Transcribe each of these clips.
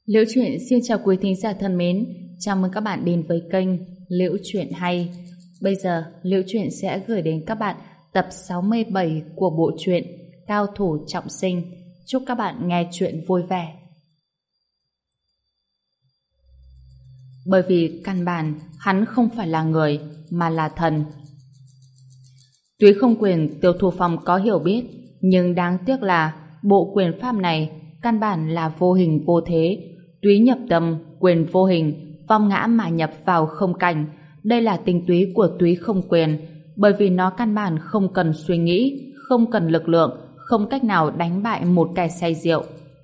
Liễu Chuyện xin chào quý thính giả thân mến, chào mừng các bạn đến với kênh Liễu Chuyện Hay. Bây giờ, Liễu Chuyện sẽ gửi đến các bạn tập 67 của bộ truyện Cao Thủ Trọng Sinh. Chúc các bạn nghe chuyện vui vẻ. Bởi vì căn bản, hắn không phải là người, mà là thần. Tuy không quyền Tiêu Thu Phong có hiểu biết, nhưng đáng tiếc là bộ quyền pháp này căn bản là vô hình vô thế. Túy nhập tâm, quyền vô hình, vong ngã mà nhập vào không cảnh. Đây là tinh túy của túy không quyền, bởi vì nó căn bản không cần suy nghĩ, không cần lực lượng, không cách nào đánh bại một kẻ say rượu.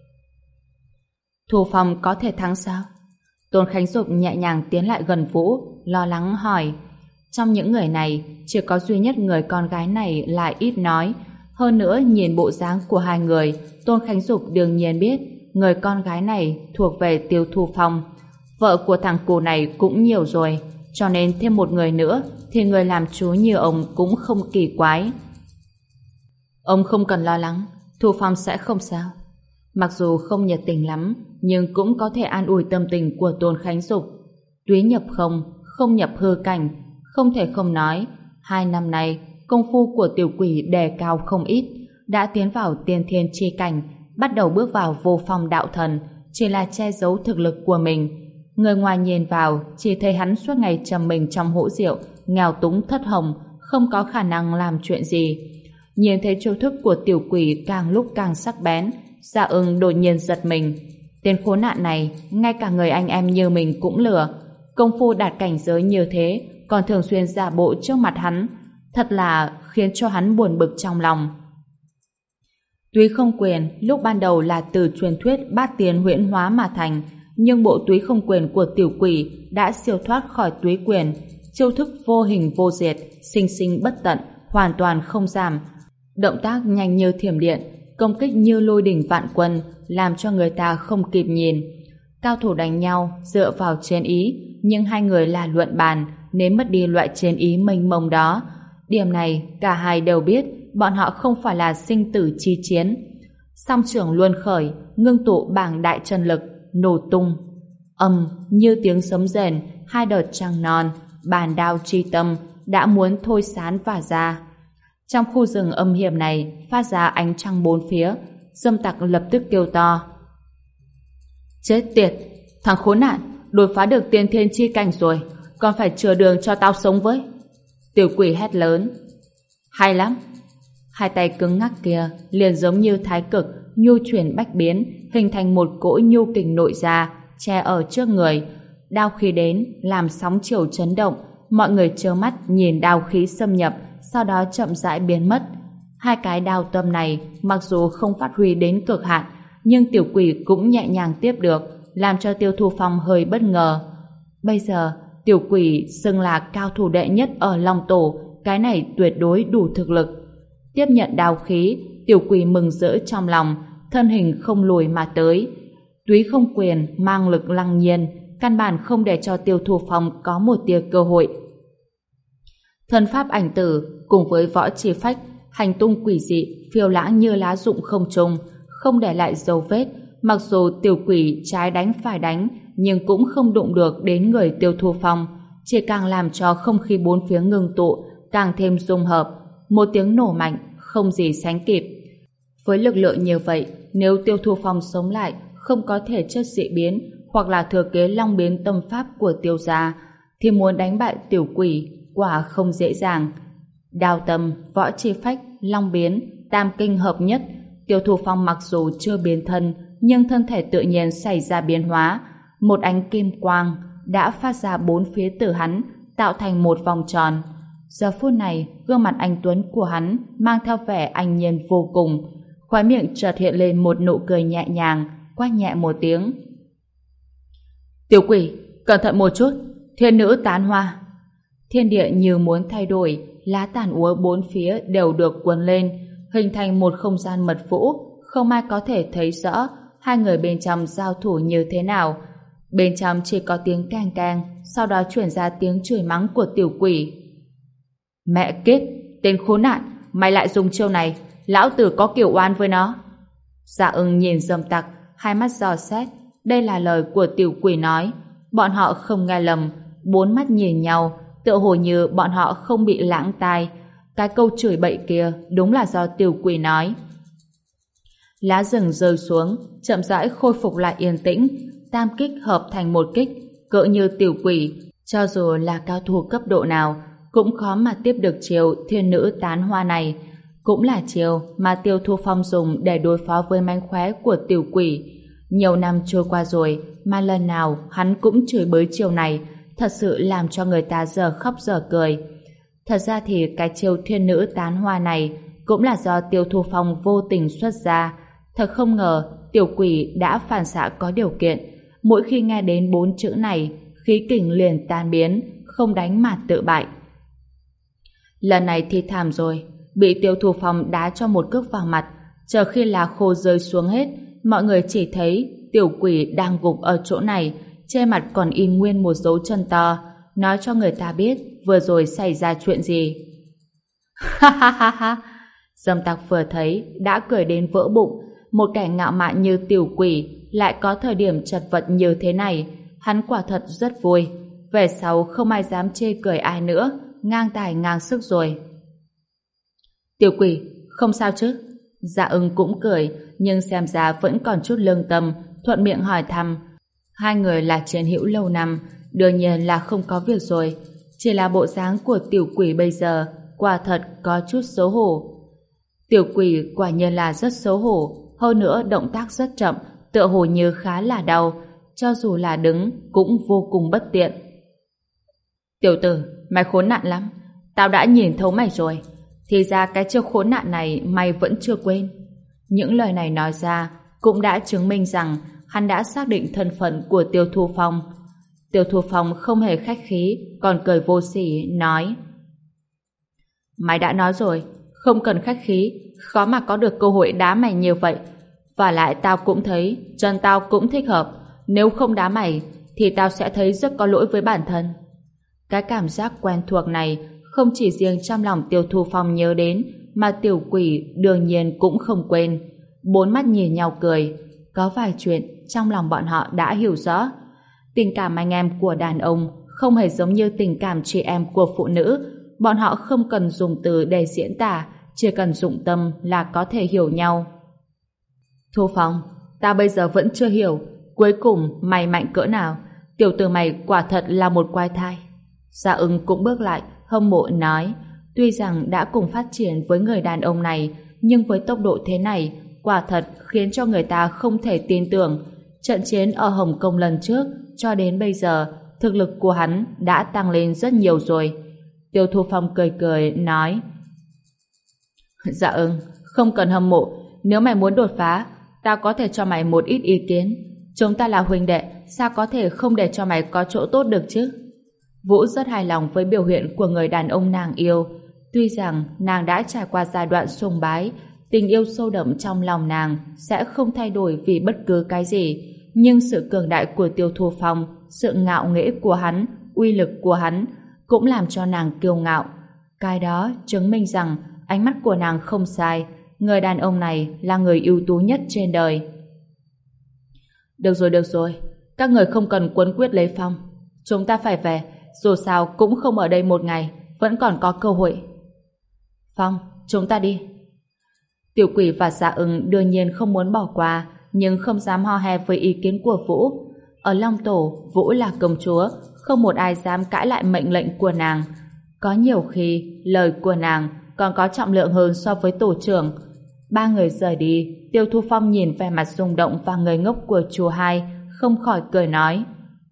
Thu Phong có thể thắng sao? Tôn Khánh Dục nhẹ nhàng tiến lại gần Vũ, lo lắng hỏi. Trong những người này, chỉ có duy nhất người con gái này là ít nói. Hơn nữa, nhìn bộ dáng của hai người, Tôn Khánh Dục đương nhiên biết người con gái này thuộc về Tiêu Thu Phong. Vợ của thằng cù này cũng nhiều rồi, cho nên thêm một người nữa thì người làm chú như ông cũng không kỳ quái. Ông không cần lo lắng, Thu Phong sẽ không sao. Mặc dù không nhiệt tình lắm, nhưng cũng có thể an ủi tâm tình của Tôn Khánh Dục. Túy nhập không nhập hư cảnh, không thể không nói, 2 năm nay công phu của tiểu quỷ đề cao không ít, đã tiến vào tiên thiên chi cảnh, bắt đầu bước vào vô phong đạo thần, chỉ là che giấu thực lực của mình. Người ngoài nhìn vào chỉ thấy hắn suốt ngày trầm mình trong hũ rượu, nghèo túng thất hồng, không có khả năng làm chuyện gì. Nhìn thấy chiêu thức của tiểu quỷ càng lúc càng sắc bén, Dạ Ưng đột nhiên giật mình. Tên khốn nạn này, ngay cả người anh em như mình cũng lừa. Công phu đạt cảnh giới như thế, còn thường xuyên giả bộ trước mặt hắn, thật là khiến cho hắn buồn bực trong lòng. Túy không quyền lúc ban đầu là từ truyền thuyết bát tiên huyễn hóa mà thành, nhưng bộ túy không quyền của tiểu quỷ đã siêu thoát khỏi túy quyền, chiêu thức vô hình vô diệt, sinh sinh bất tận, hoàn toàn không giảm, động tác nhanh như thiểm điện, công kích như lôi đỉnh vạn quân, làm cho người ta không kịp nhìn. Cao thủ đánh nhau dựa vào chiến ý, nhưng hai người là luận bàn nên mất đi loại chiến ý mênh mông đó. Điểm này cả hai đều biết, bọn họ không phải là sinh tử chi chiến. Song trưởng luân khởi, ngưng tụ bảng đại chân lực, nổ tung. Như tiếng sấm rền, hai đợt trăng non, bàn đao chi tâm đã muốn thôi sán và ra. Trong khu rừng âm hiểm này phát ra ánh trăng bốn phía, Dâm Tặc lập tức kêu to. Chết tiệt, thằng khốn nạn, đột phá được tiên thiên chi cảnh rồi, còn phải chừa đường cho tao sống với. Tiểu quỷ hét lớn. Hay lắm. Hai tay cứng ngắc kia liền giống như thái cực, nhu chuyển bách biến, hình thành một cỗ nhu kình nội ra, che ở trước người. Đao khí đến, làm sóng chiều chấn động, mọi người trơ mắt nhìn đao khí xâm nhập, sau đó chậm rãi biến mất. Hai cái đao tâm này, mặc dù không phát huy đến cực hạn, nhưng tiểu quỷ cũng nhẹ nhàng tiếp được, làm cho Tiêu Thu Phong hơi bất ngờ. Bây giờ, tiểu quỷ xưng là cao thủ đệ nhất ở Long Tổ, cái này tuyệt đối đủ thực lực. Tiếp nhận đao khí, tiểu quỷ mừng rỡ trong lòng, thân hình không lùi mà tới. Túy không quyền mang lực lăng nhiên, căn bản không để cho Tiêu Thu Phong có một tia cơ hội. Thân pháp ảnh tử cùng với võ chi phách, hành tung quỷ dị, phiêu lãng như lá rụng không trung, không để lại dấu vết. Mặc dù tiểu quỷ trái đánh phải đánh, nhưng cũng không đụng được đến người Tiêu Thu Phong, chỉ càng làm cho không khí bốn phía ngưng tụ, càng thêm dung hợp. Một tiếng nổ mạnh, không gì sánh kịp. Với lực lượng như vậy, nếu Tiêu Thu Phong sống lại, không có thể chất dị biến, hoặc là thừa kế long biến tâm pháp của Tiêu gia, thì muốn đánh bại tiểu quỷ quả không dễ dàng. Đao tâm, võ chi phách, long biến, tam kinh hợp nhất, Tiêu Thu Phong mặc dù chưa biến thân, nhưng thân thể tự nhiên xảy ra biến hóa. Một ánh kim quang đã phát ra bốn phía từ hắn, tạo thành một vòng tròn. Giờ phút này, gương mặt anh tuấn của hắn mang theo vẻ anh nhiên vô cùng, khóe miệng chợt hiện lên một nụ cười nhẹ nhàng, quát nhẹ một tiếng. Tiểu quỷ, cẩn thận một chút, thiên nữ tán hoa. Thiên địa như muốn thay đổi, lá tàn úa bốn phía đều được cuốn lên, hình thành một không gian mật vũ, không ai có thể thấy rõ hai người bên trong giao thủ như thế nào. Bên trong chỉ có tiếng keng keng, sau đó chuyển ra tiếng chửi mắng của tiểu quỷ. Mẹ kiếp, tên khốn nạn, mày lại dùng chiêu này, lão tử có kiểu oan với nó. Dạ Ưng nhìn Dâm Tặc, hai mắt dò xét, Đây là lời của tiểu quỷ nói. Bọn họ không nghe lầm, bốn mắt nhìn nhau, tựa hồ như bọn họ không bị lãng tai. Cái câu chửi bậy kia đúng là do tiểu quỷ nói. Lá rừng rơi xuống, chậm rãi khôi phục lại yên tĩnh, tam kích hợp thành một kích, cỡ như tiểu quỷ, cho dù là cao thủ cấp độ nào, cũng khó mà tiếp được chiều thiên nữ tán hoa này. Cũng là chiều mà Tiêu Thu Phong dùng để đối phó với mánh khóe của tiểu quỷ. Nhiều năm trôi qua rồi, mà lần nào hắn cũng chửi bới chiều này, thật sự làm cho người ta giờ khóc giờ cười. Thật ra thì cái chiều thiên nữ tán hoa này cũng là do Tiêu Thu Phong vô tình xuất ra. Thật không ngờ tiểu quỷ đã phản xạ có điều kiện. Mỗi khi nghe đến 4 chữ này, khí kình liền tan biến, không đánh mà tự bại. Lần này thì thảm rồi, bị Tiêu Thu Phong đá cho một cước vào mặt. Chờ khi lá khô rơi xuống hết, mọi người chỉ thấy tiểu quỷ đang gục ở chỗ này, trên mặt còn in nguyên một dấu chân to, nói cho người ta biết vừa rồi xảy ra chuyện gì. Ha ha ha ha! Dâm Tặc vừa thấy đã cười đến vỡ bụng. Một kẻ ngạo mạn như tiểu quỷ lại có thời điểm chật vật như thế này, hắn quả thật rất vui. Về sau không ai dám chê cười ai nữa, ngang tài ngang sức rồi. Tiểu quỷ, không sao chứ? Dạ Ưng cũng cười, nhưng xem ra vẫn còn chút lương tâm, thuận miệng hỏi thăm. Hai người là chiến hữu lâu năm, đương nhiên là không có việc rồi. Chỉ là bộ dáng của tiểu quỷ bây giờ quả thật có chút xấu hổ. Tiểu quỷ quả nhiên là rất xấu hổ, hơn nữa động tác rất chậm, tựa hồ như khá là đau, cho dù là đứng cũng vô cùng bất tiện. Tiểu tử, mày khốn nạn lắm, tao đã nhìn thấu mày rồi, thì ra cái chiêu khốn nạn này mày vẫn chưa quên. Những lời này nói ra cũng đã chứng minh rằng hắn đã xác định thân phận của Tiêu Thu Phong. Tiêu Thu Phong không hề khách khí, còn cười vô sỉ, nói: Mày đã nói rồi, không cần khách khí, khó mà có được cơ hội đá mày như vậy. Và lại tao cũng thấy chân tao cũng thích hợp, nếu không đá mày thì tao sẽ thấy rất có lỗi với bản thân. Cái cảm giác quen thuộc này không chỉ riêng trong lòng Tiêu Thu Phong nhớ đến, mà tiểu quỷ đương nhiên cũng không quên. Bốn mắt nhìn nhau cười, có vài chuyện trong lòng bọn họ đã hiểu rõ. Tình cảm anh em của đàn ông không hề giống như tình cảm chị em của phụ nữ. Bọn họ không cần dùng từ để diễn tả, chỉ cần dụng tâm là có thể hiểu nhau. Thu Phong, ta bây giờ vẫn chưa hiểu cuối cùng mày mạnh cỡ nào. Tiểu tử mày quả thật là một quái thai. Dạ Ưng cũng bước lại, hâm mộ nói, tuy rằng đã cùng phát triển với người đàn ông này, nhưng với tốc độ thế này, quả thật khiến cho người ta không thể tin tưởng. Trận chiến ở Hồng Kông lần trước cho đến bây giờ, thực lực của hắn đã tăng lên rất nhiều rồi. Tiêu Thu Phong cười cười nói: Dạ Ưng, không cần hâm mộ, nếu mày muốn đột phá, tao có thể cho mày một ít ý kiến. Chúng ta là huynh đệ, sao có thể không để cho mày có chỗ tốt được chứ? Vũ rất hài lòng với biểu hiện của người đàn ông nàng yêu. Tuy rằng nàng đã trải qua giai đoạn sùng bái, tình yêu sâu đậm trong lòng nàng sẽ không thay đổi vì bất cứ cái gì, nhưng sự cường đại của Tiêu Thu Phong, sự ngạo nghễ của hắn, uy lực của hắn cũng làm cho nàng kiêu ngạo. Cái đó chứng minh rằng ánh mắt của nàng không sai, người đàn ông này là người ưu tú nhất trên đời. Được rồi, các người không cần quấn quyết lấy Phong. Chúng ta phải về, dù sao cũng không ở đây một ngày, vẫn còn có cơ hội. Phong, chúng ta đi. Tiểu quỷ và Dạ Ưng đương nhiên không muốn bỏ qua, nhưng không dám ho he với ý kiến của Vũ. Ở Long Tổ, Vũ là công chúa, không một ai dám cãi lại mệnh lệnh của nàng. Có nhiều khi, lời của nàng còn có trọng lượng hơn so với tổ trưởng. Ba người rời đi, Tiêu Thu Phong nhìn vẻ mặt rung động và ngây ngốc của chú Hai, không khỏi cười nói: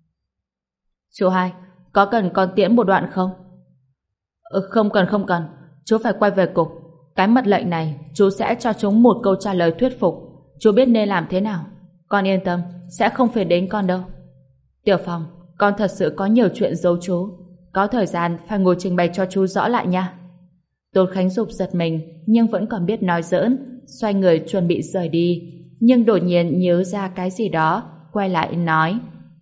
Chú Hai, có cần con tiễn một đoạn không? Không cần, chú phải quay về cục. Cái mật lệnh này, chú sẽ cho chúng một câu trả lời thuyết phục. Chú biết nên làm thế nào. Con yên tâm, sẽ không phiền đến con đâu. Tiểu Phong, con thật sự có nhiều chuyện giấu chú. Có thời gian phải ngồi trình bày cho chú rõ lại nha. Tôn Khánh Dục giật mình, nhưng vẫn còn biết nói giỡn, xoay người chuẩn bị rời đi, nhưng đột nhiên nhớ ra cái gì đó, quay lại nói: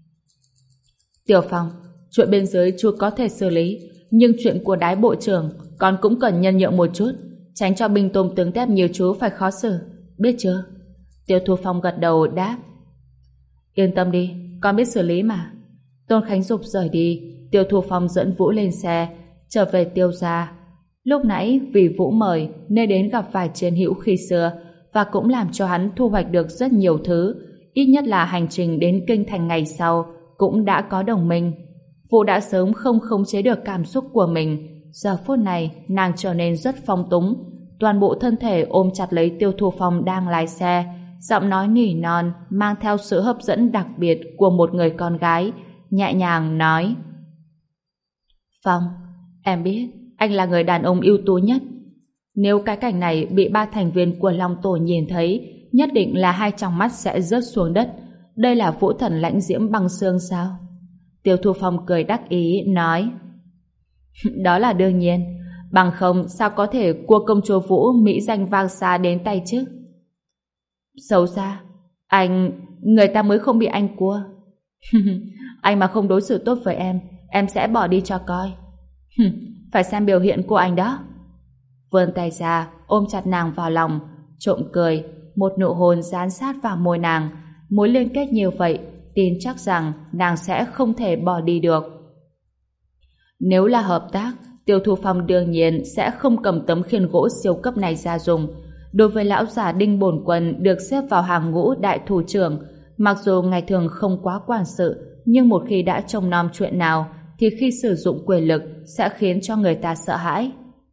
Tiểu Phong, chuyện bên dưới chú có thể xử lý, nhưng chuyện của Đái bộ trưởng con cũng cần nhân nhượng một chút, tránh cho binh tôm tướng tép như chú phải khó xử, biết chưa? Tiêu Thu Phong gật đầu đáp: Yên tâm đi, con biết xử lý mà. Tôn Khánh Dục rời đi, Tiêu Thu Phong dẫn Vũ lên xe, trở về Tiêu gia. Lúc nãy vì Vũ mời nên đến gặp vài chiến hữu khi xưa và cũng làm cho hắn thu hoạch được rất nhiều thứ. Ít nhất là hành trình đến Kinh Thành ngày sau cũng đã có đồng minh. Vũ đã sớm không khống chế được cảm xúc của mình. Giờ phút này nàng trở nên rất phong túng, toàn bộ thân thể ôm chặt lấy Tiêu Thu Phong đang lái xe, giọng nói nỉ non mang theo sự hấp dẫn đặc biệt của một người con gái, nhẹ nhàng nói: Phong, em biết anh là người đàn ông ưu tú nhất. Nếu cái cảnh này bị ba thành viên của Long Tổ nhìn thấy, nhất định là hai tròng mắt sẽ rớt xuống đất. Đây là vũ thần lãnh diễm băng xương sao? Tiêu Thu Phong cười đắc ý nói: Đó là đương nhiên, bằng không sao có thể cua công chúa Vũ mỹ danh vang xa đến tay chứ? Xấu xa, người ta mới không bị anh cua. Anh mà không đối xử tốt với em sẽ bỏ đi cho coi. Phải xem biểu hiện của anh đó. Vươn tay ra ôm chặt nàng vào lòng, trộm cười, một nụ hôn dán sát vào môi nàng. Mối liên kết như vậy, tin chắc rằng nàng sẽ không thể bỏ đi được. Nếu là hợp tác, Tiêu Thu Phong đương nhiên sẽ không cầm tấm khiên gỗ siêu cấp này ra dùng. Đối với lão già Đinh Bổn Quân được xếp vào hàng ngũ đại thủ trưởng, mặc dù ngày thường không quá quản sự, nhưng một khi đã trông nom chuyện nào thì khi sử dụng quyền lực sẽ khiến cho người ta sợ hãi.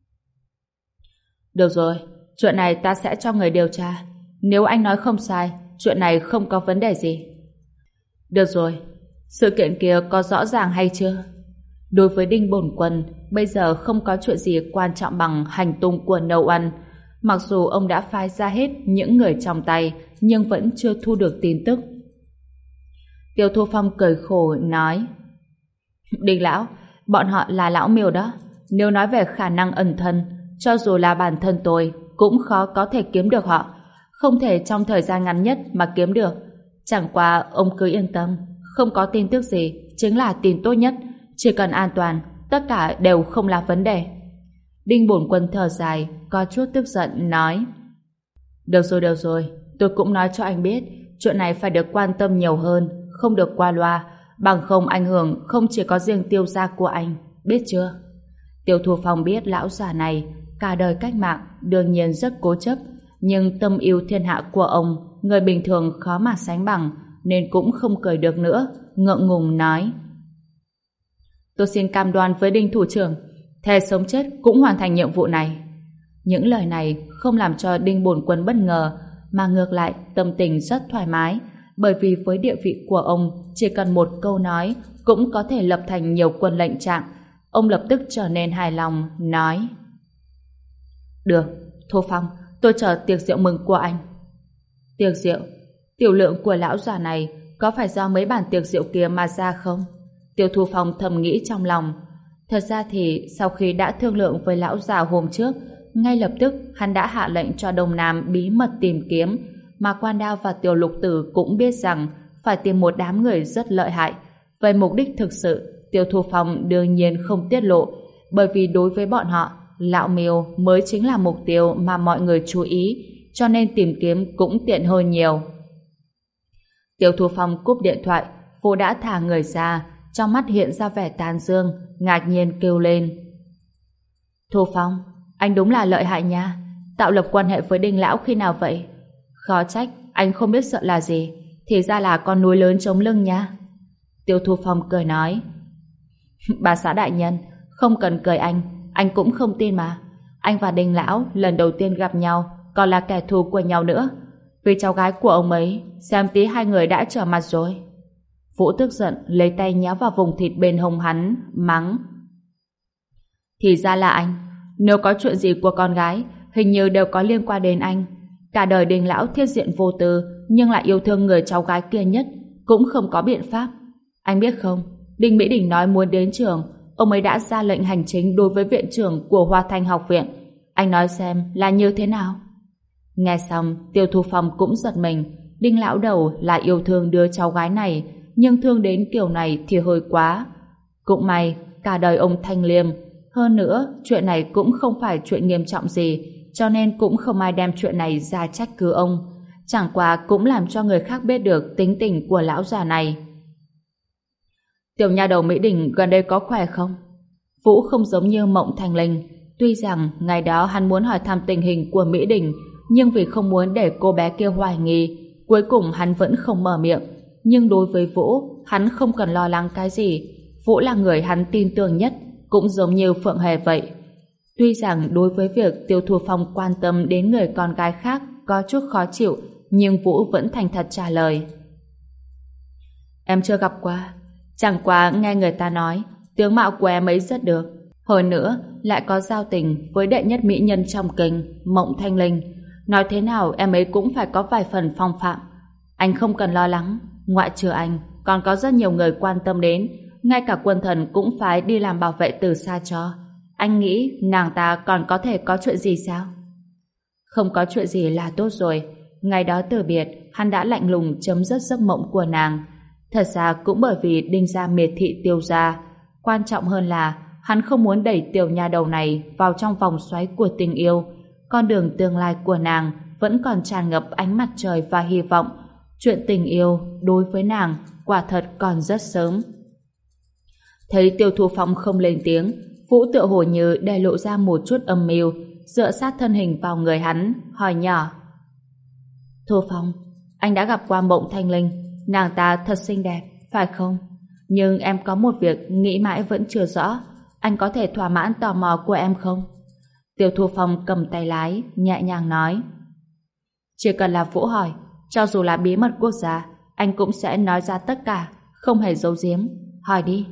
Được rồi, chuyện này ta sẽ cho người điều tra. Nếu anh nói không sai, chuyện này không có vấn đề gì. Được rồi, sự kiện kia có rõ ràng hay chưa? Đối với Đinh Bổn Quân, bây giờ không có chuyện gì quan trọng bằng hành tung của Nâu Ân. Mặc dù ông đã phái ra hết những người trong tay, nhưng vẫn chưa thu được tin tức. Tiêu Thu Phong cười khổ nói: Đinh lão, bọn họ là lão Miêu đó. Nếu nói về khả năng ẩn thân, cho dù là bản thân tôi cũng khó có thể kiếm được họ. Không thể trong thời gian ngắn nhất mà kiếm được. Chẳng qua ông cứ yên tâm, không có tin tức gì chính là tin tốt nhất. Chỉ cần an toàn, tất cả đều không là vấn đề. Đinh Bổn Quân thở dài, có chút tức giận nói: Được rồi, tôi cũng nói cho anh biết, chuyện này phải được quan tâm nhiều hơn, không được qua loa, bằng không ảnh hưởng không chỉ có riêng Tiêu gia của anh, biết chưa? Tiêu Thu Phong biết lão già này cả đời cách mạng đương nhiên rất cố chấp, nhưng tâm yêu thiên hạ của ông người bình thường khó mà sánh bằng, nên cũng không cười được nữa, ngượng ngùng nói: Tôi xin cam đoan với Đinh thủ trưởng, thề sống chết cũng hoàn thành nhiệm vụ này. Những lời này không làm cho Đinh Bổn Quân bất ngờ, mà ngược lại tâm tình rất thoải mái, bởi vì với địa vị của ông, chỉ cần một câu nói cũng có thể lập thành nhiều quân lệnh trạng. Ông lập tức trở nên hài lòng, nói: Được, Thu Phong, tôi chờ tiệc rượu mừng của anh. Tiệc rượu? Tiểu lượng của lão già này có phải do mấy bản tiệc rượu kia mà ra không? Tiêu Thu Phong thầm nghĩ trong lòng. Thật ra thì sau khi đã thương lượng với lão già hôm trước, ngay lập tức hắn đã hạ lệnh cho Đông Nam bí mật tìm kiếm, mà Quan Đao và Tiểu Lục Tử cũng biết rằng phải tìm một đám người rất lợi hại. Về mục đích thực sự, Tiêu Thu Phong đương nhiên không tiết lộ, bởi vì đối với bọn họ, lão Miêu mới chính là mục tiêu mà mọi người chú ý, cho nên tìm kiếm cũng tiện hơn nhiều. Tiêu Thu Phong cúp điện thoại, Vô đã thả người ra, trong mắt hiện ra vẻ tán dương, ngạc nhiên kêu lên: Thu Phong, anh đúng là lợi hại nha, tạo lập quan hệ với Đinh lão khi nào vậy? Khó trách anh không biết sợ là gì, thì ra là con núi lớn chống lưng nha. Tiêu Thu Phong cười nói: Bà xã đại nhân, không cần cười anh cũng không tin mà. Anh và Đinh lão lần đầu tiên gặp nhau còn là kẻ thù của nhau nữa. Vì cháu gái của ông ấy, xem tí hai người đã trở mặt rồi. Vũ tức giận lấy tay nhéo vào vùng thịt bên hông hắn, mắng: Thì ra là anh. Nếu có chuyện gì của con gái, hình như đều có liên quan đến anh. Cả đời Đinh lão thiết diện vô tư, nhưng lại yêu thương người cháu gái kia nhất, cũng không có biện pháp. Anh biết không, Đinh Mỹ Đình nói muốn đến trường, ông ấy đã ra lệnh hành chính đối với viện trưởng của Hoa Thanh học viện. Anh nói xem là như thế nào? Nghe xong, Tiêu Thu Phong cũng giật mình. Đinh lão đầu là yêu thương đứa cháu gái này, nhưng thương đến kiểu này thì hơi quá. Cũng may, cả đời ông thanh liêm. Hơn nữa, chuyện này cũng không phải chuyện nghiêm trọng gì, cho nên cũng không ai đem chuyện này ra trách cứ ông. chẳng qua cũng làm cho người khác biết được tính tình của lão già này. Tiểu nha đầu Mỹ Đình gần đây có khỏe không? Vũ không giống như Mộng Thanh Linh. Tuy rằng ngày đó hắn muốn hỏi thăm tình hình của Mỹ Đình, nhưng vì không muốn để cô bé kia hoài nghi, cuối cùng hắn vẫn không mở miệng. Nhưng đối với Vũ, hắn không cần lo lắng cái gì. Vũ là người hắn tin tưởng nhất, cũng giống như Phượng Hề vậy. Tuy rằng đối với việc Tiêu Thu Phong quan tâm đến người con gái khác có chút khó chịu, nhưng Vũ vẫn thành thật trả lời. Em chưa gặp qua, chẳng qua nghe người ta nói tướng mạo của em ấy rất được. Hơn nữa, lại có giao tình với đệ nhất mỹ nhân trong kinh, Mộng Thanh Linh. Nói thế nào em ấy cũng phải có vài phần phong phạm. Anh không cần lo lắng, ngoại trừ anh, còn có rất nhiều người quan tâm đến, ngay cả quân thần cũng phải đi làm bảo vệ từ xa cho. Anh nghĩ nàng ta còn có thể có chuyện gì sao? Không có chuyện gì là tốt rồi. Ngày đó từ biệt, hắn đã lạnh lùng chấm dứt giấc mộng của nàng. Thật ra cũng bởi vì Đinh gia miệt thị Tiêu gia. Quan trọng hơn là hắn không muốn đẩy tiểu nha đầu này vào trong vòng xoáy của tình yêu. Con đường tương lai của nàng vẫn còn tràn ngập ánh mặt trời và hy vọng. Chuyện tình yêu đối với nàng quả thật còn rất sớm. Thấy Tiêu Thu Phong không lên tiếng, Vũ tựa hồ như để lộ ra một chút âm mưu, dựa sát thân hình vào người hắn, hỏi nhỏ. Thu Phong, anh đã gặp qua Mộng Thanh Linh, nàng ta thật xinh đẹp, phải không? Nhưng em có một việc nghĩ mãi vẫn chưa rõ, anh có thể thỏa mãn tò mò của em không? Tiêu Thu Phong cầm tay lái, nhẹ nhàng nói. Chỉ cần là Vũ hỏi, cho dù là bí mật quốc gia, anh cũng sẽ nói ra tất cả, không hề giấu giếm. Hỏi đi.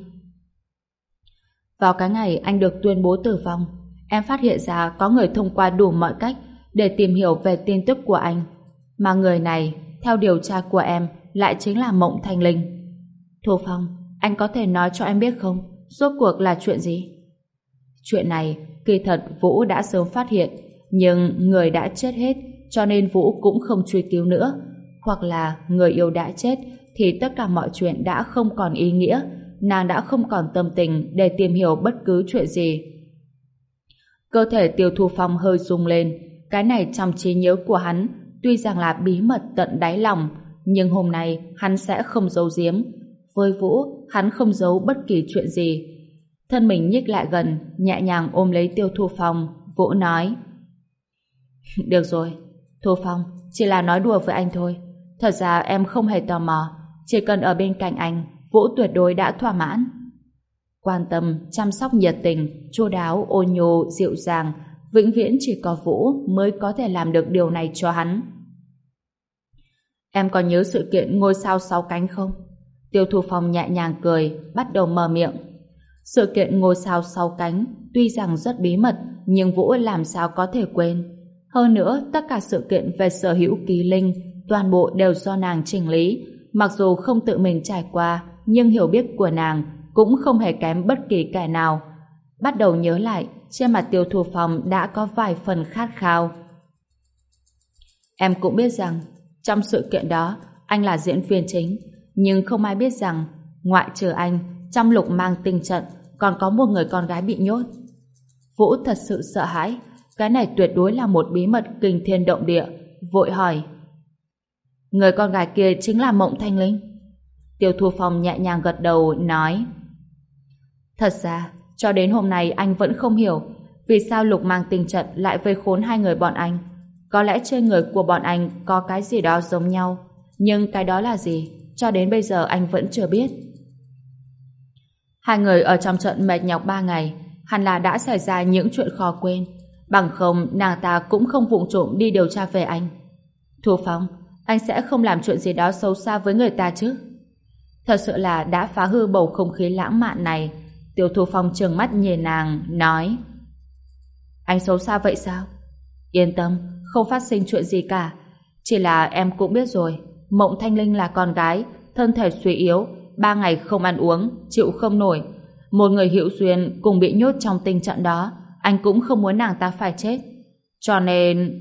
Vào cái ngày anh được tuyên bố tử vong, em phát hiện ra có người thông qua đủ mọi cách để tìm hiểu về tin tức của anh. Mà người này, theo điều tra của em, lại chính là Mộng Thanh Linh. Thu Phong, anh có thể nói cho em biết không? Rốt cuộc là chuyện gì? Chuyện này, kỳ thật Vũ đã sớm phát hiện, nhưng người đã chết hết, cho nên Vũ cũng không truy cứu nữa. Hoặc là người yêu đã chết, thì tất cả mọi chuyện đã không còn ý nghĩa, nàng đã không còn tâm tình để tìm hiểu bất cứ chuyện gì. Cơ thể Tiêu Thu Phong hơi rung lên, cái này trong trí nhớ của hắn, tuy rằng là bí mật tận đáy lòng, nhưng hôm nay hắn sẽ không giấu giếm. Với Vũ, hắn không giấu bất kỳ chuyện gì. Thân mình nhích lại gần, nhẹ nhàng ôm lấy Tiêu Thu Phong, Vũ nói. Được rồi, Thu Phong, chỉ là nói đùa với anh thôi. Thật ra em không hề tò mò, chỉ cần ở bên cạnh anh, Vũ tuyệt đối đã thỏa mãn. Quan tâm, chăm sóc nhiệt tình, chu đáo, ôn nhô, dịu dàng, vĩnh viễn chỉ có Vũ mới có thể làm được điều này cho hắn. Em còn nhớ sự kiện ngôi sao 6 cánh không? Tiêu Thu Phong nhẹ nhàng cười, bắt đầu mở miệng. Sự kiện ngôi sao 6 cánh tuy rằng rất bí mật, nhưng Vũ làm sao có thể quên. Hơn nữa, tất cả sự kiện về sở hữu Kỳ Linh, toàn bộ đều do nàng chỉnh lý. Mặc dù không tự mình trải qua, nhưng hiểu biết của nàng cũng không hề kém bất kỳ kẻ nào. Bắt đầu nhớ lại, trên mặt Tiêu Thu Phong đã có vài phần khát khao. Em cũng biết rằng, trong sự kiện đó, anh là diễn viên chính, nhưng không ai biết rằng, ngoại trừ anh, trong Lục Mang Tinh trận còn có một người con gái bị nhốt. Vũ thật sự sợ hãi, cái này tuyệt đối là một bí mật kinh thiên động địa, vội hỏi. Người con gái kia chính là Mộng Thanh Linh? Tiêu Thu Phong nhẹ nhàng gật đầu, nói. Thật ra, cho đến hôm nay anh vẫn không hiểu vì sao Lục Mang Tinh trận lại vây khốn hai người bọn anh. Có lẽ trên người của bọn anh có cái gì đó giống nhau, nhưng cái đó là gì, cho đến bây giờ anh vẫn chưa biết. Hai người ở trong trận mệt nhọc 3 ngày, hẳn là đã xảy ra những chuyện khó quên, bằng không nàng ta cũng không vụng trộm đi điều tra về anh. Thu Phong, anh sẽ không làm chuyện gì đó xấu xa với người ta chứ? Thật sự là đã phá hư bầu không khí lãng mạn này. Tiêu Thu Phong trừng mắt nhìn nàng, nói. Anh xấu xa vậy sao? Yên tâm, không phát sinh chuyện gì cả. Chỉ là em cũng biết rồi, Mộng Thanh Linh là con gái, thân thể suy yếu, 3 ngày không ăn uống, chịu không nổi. Một người hữu duyên cùng bị nhốt trong tình trận đó, anh cũng không muốn nàng ta phải chết. Cho nên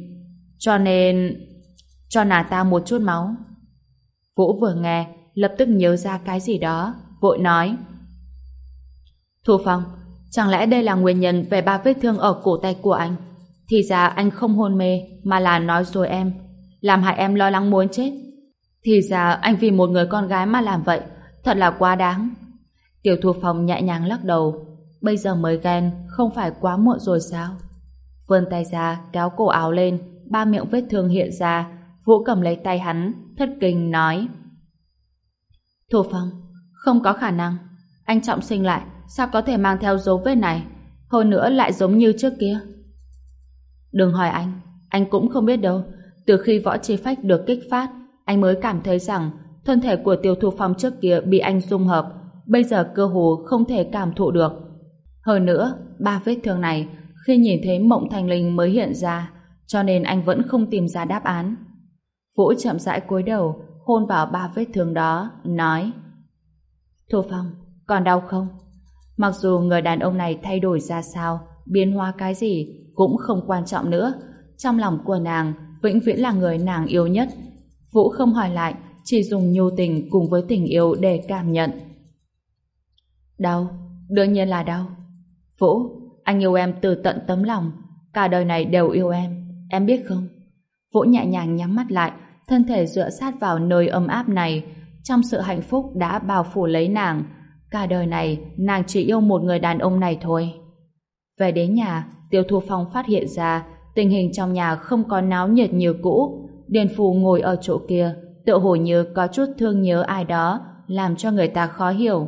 cho nàng ta một chút máu. Vũ vừa nghe, lập tức nhớ ra cái gì đó, vội nói. Thu Phong, chẳng lẽ đây là nguyên nhân về 3 vết thương ở cổ tay của anh? Thì ra anh không hôn mê, mà là nói dối em. làm hại em lo lắng muốn chết. Thì ra anh vì một người con gái mà làm vậy, thật là quá đáng. Tiêu Thu Phong nhẹ nhàng lắc đầu. Bây giờ mới ghen, không phải quá muộn rồi sao? Vươn tay ra, kéo cổ áo lên, 3 miệng vết thương hiện ra. Vũ cầm lấy tay hắn, thất kinh nói: Thu Phong, không có khả năng. Anh trọng sinh lại, sao có thể mang theo dấu vết này? Hơn nữa lại giống như trước kia. Đừng hỏi anh cũng không biết đâu. Từ khi võ chi phách được kích phát, anh mới cảm thấy rằng thân thể của Tiêu Thu Phong trước kia bị anh dung hợp, bây giờ cơ hồ không thể cảm thụ được. Hơn nữa, 3 vết thương này khi nhìn thấy Mộng Thanh Linh mới hiện ra, cho nên anh vẫn không tìm ra đáp án. Vũ chậm rãi cúi đầu, hôn vào 3 vết thương đó, nói: Thu Phong, còn đau không? Mặc dù người đàn ông này thay đổi ra sao, biến hóa cái gì cũng không quan trọng nữa. Trong lòng của nàng vĩnh viễn là người nàng yêu nhất. Vũ không hỏi lại, chỉ dùng nhu tình cùng với tình yêu để cảm nhận. Đau, đương nhiên là đau. Vũ, anh yêu em từ tận tấm lòng, cả đời này đều yêu em biết không? Vũ nhẹ nhàng nhắm mắt lại, thân thể dựa sát vào nơi ấm áp này, trong sự hạnh phúc đã bao phủ lấy nàng. Cả đời này nàng chỉ yêu một người đàn ông này thôi. Về đến nhà, Tiêu Thu Phong phát hiện ra tình hình trong nhà không có náo nhiệt như cũ. Điền Phù ngồi ở chỗ kia, tựa hồ như có chút thương nhớ ai đó, làm cho người ta khó hiểu.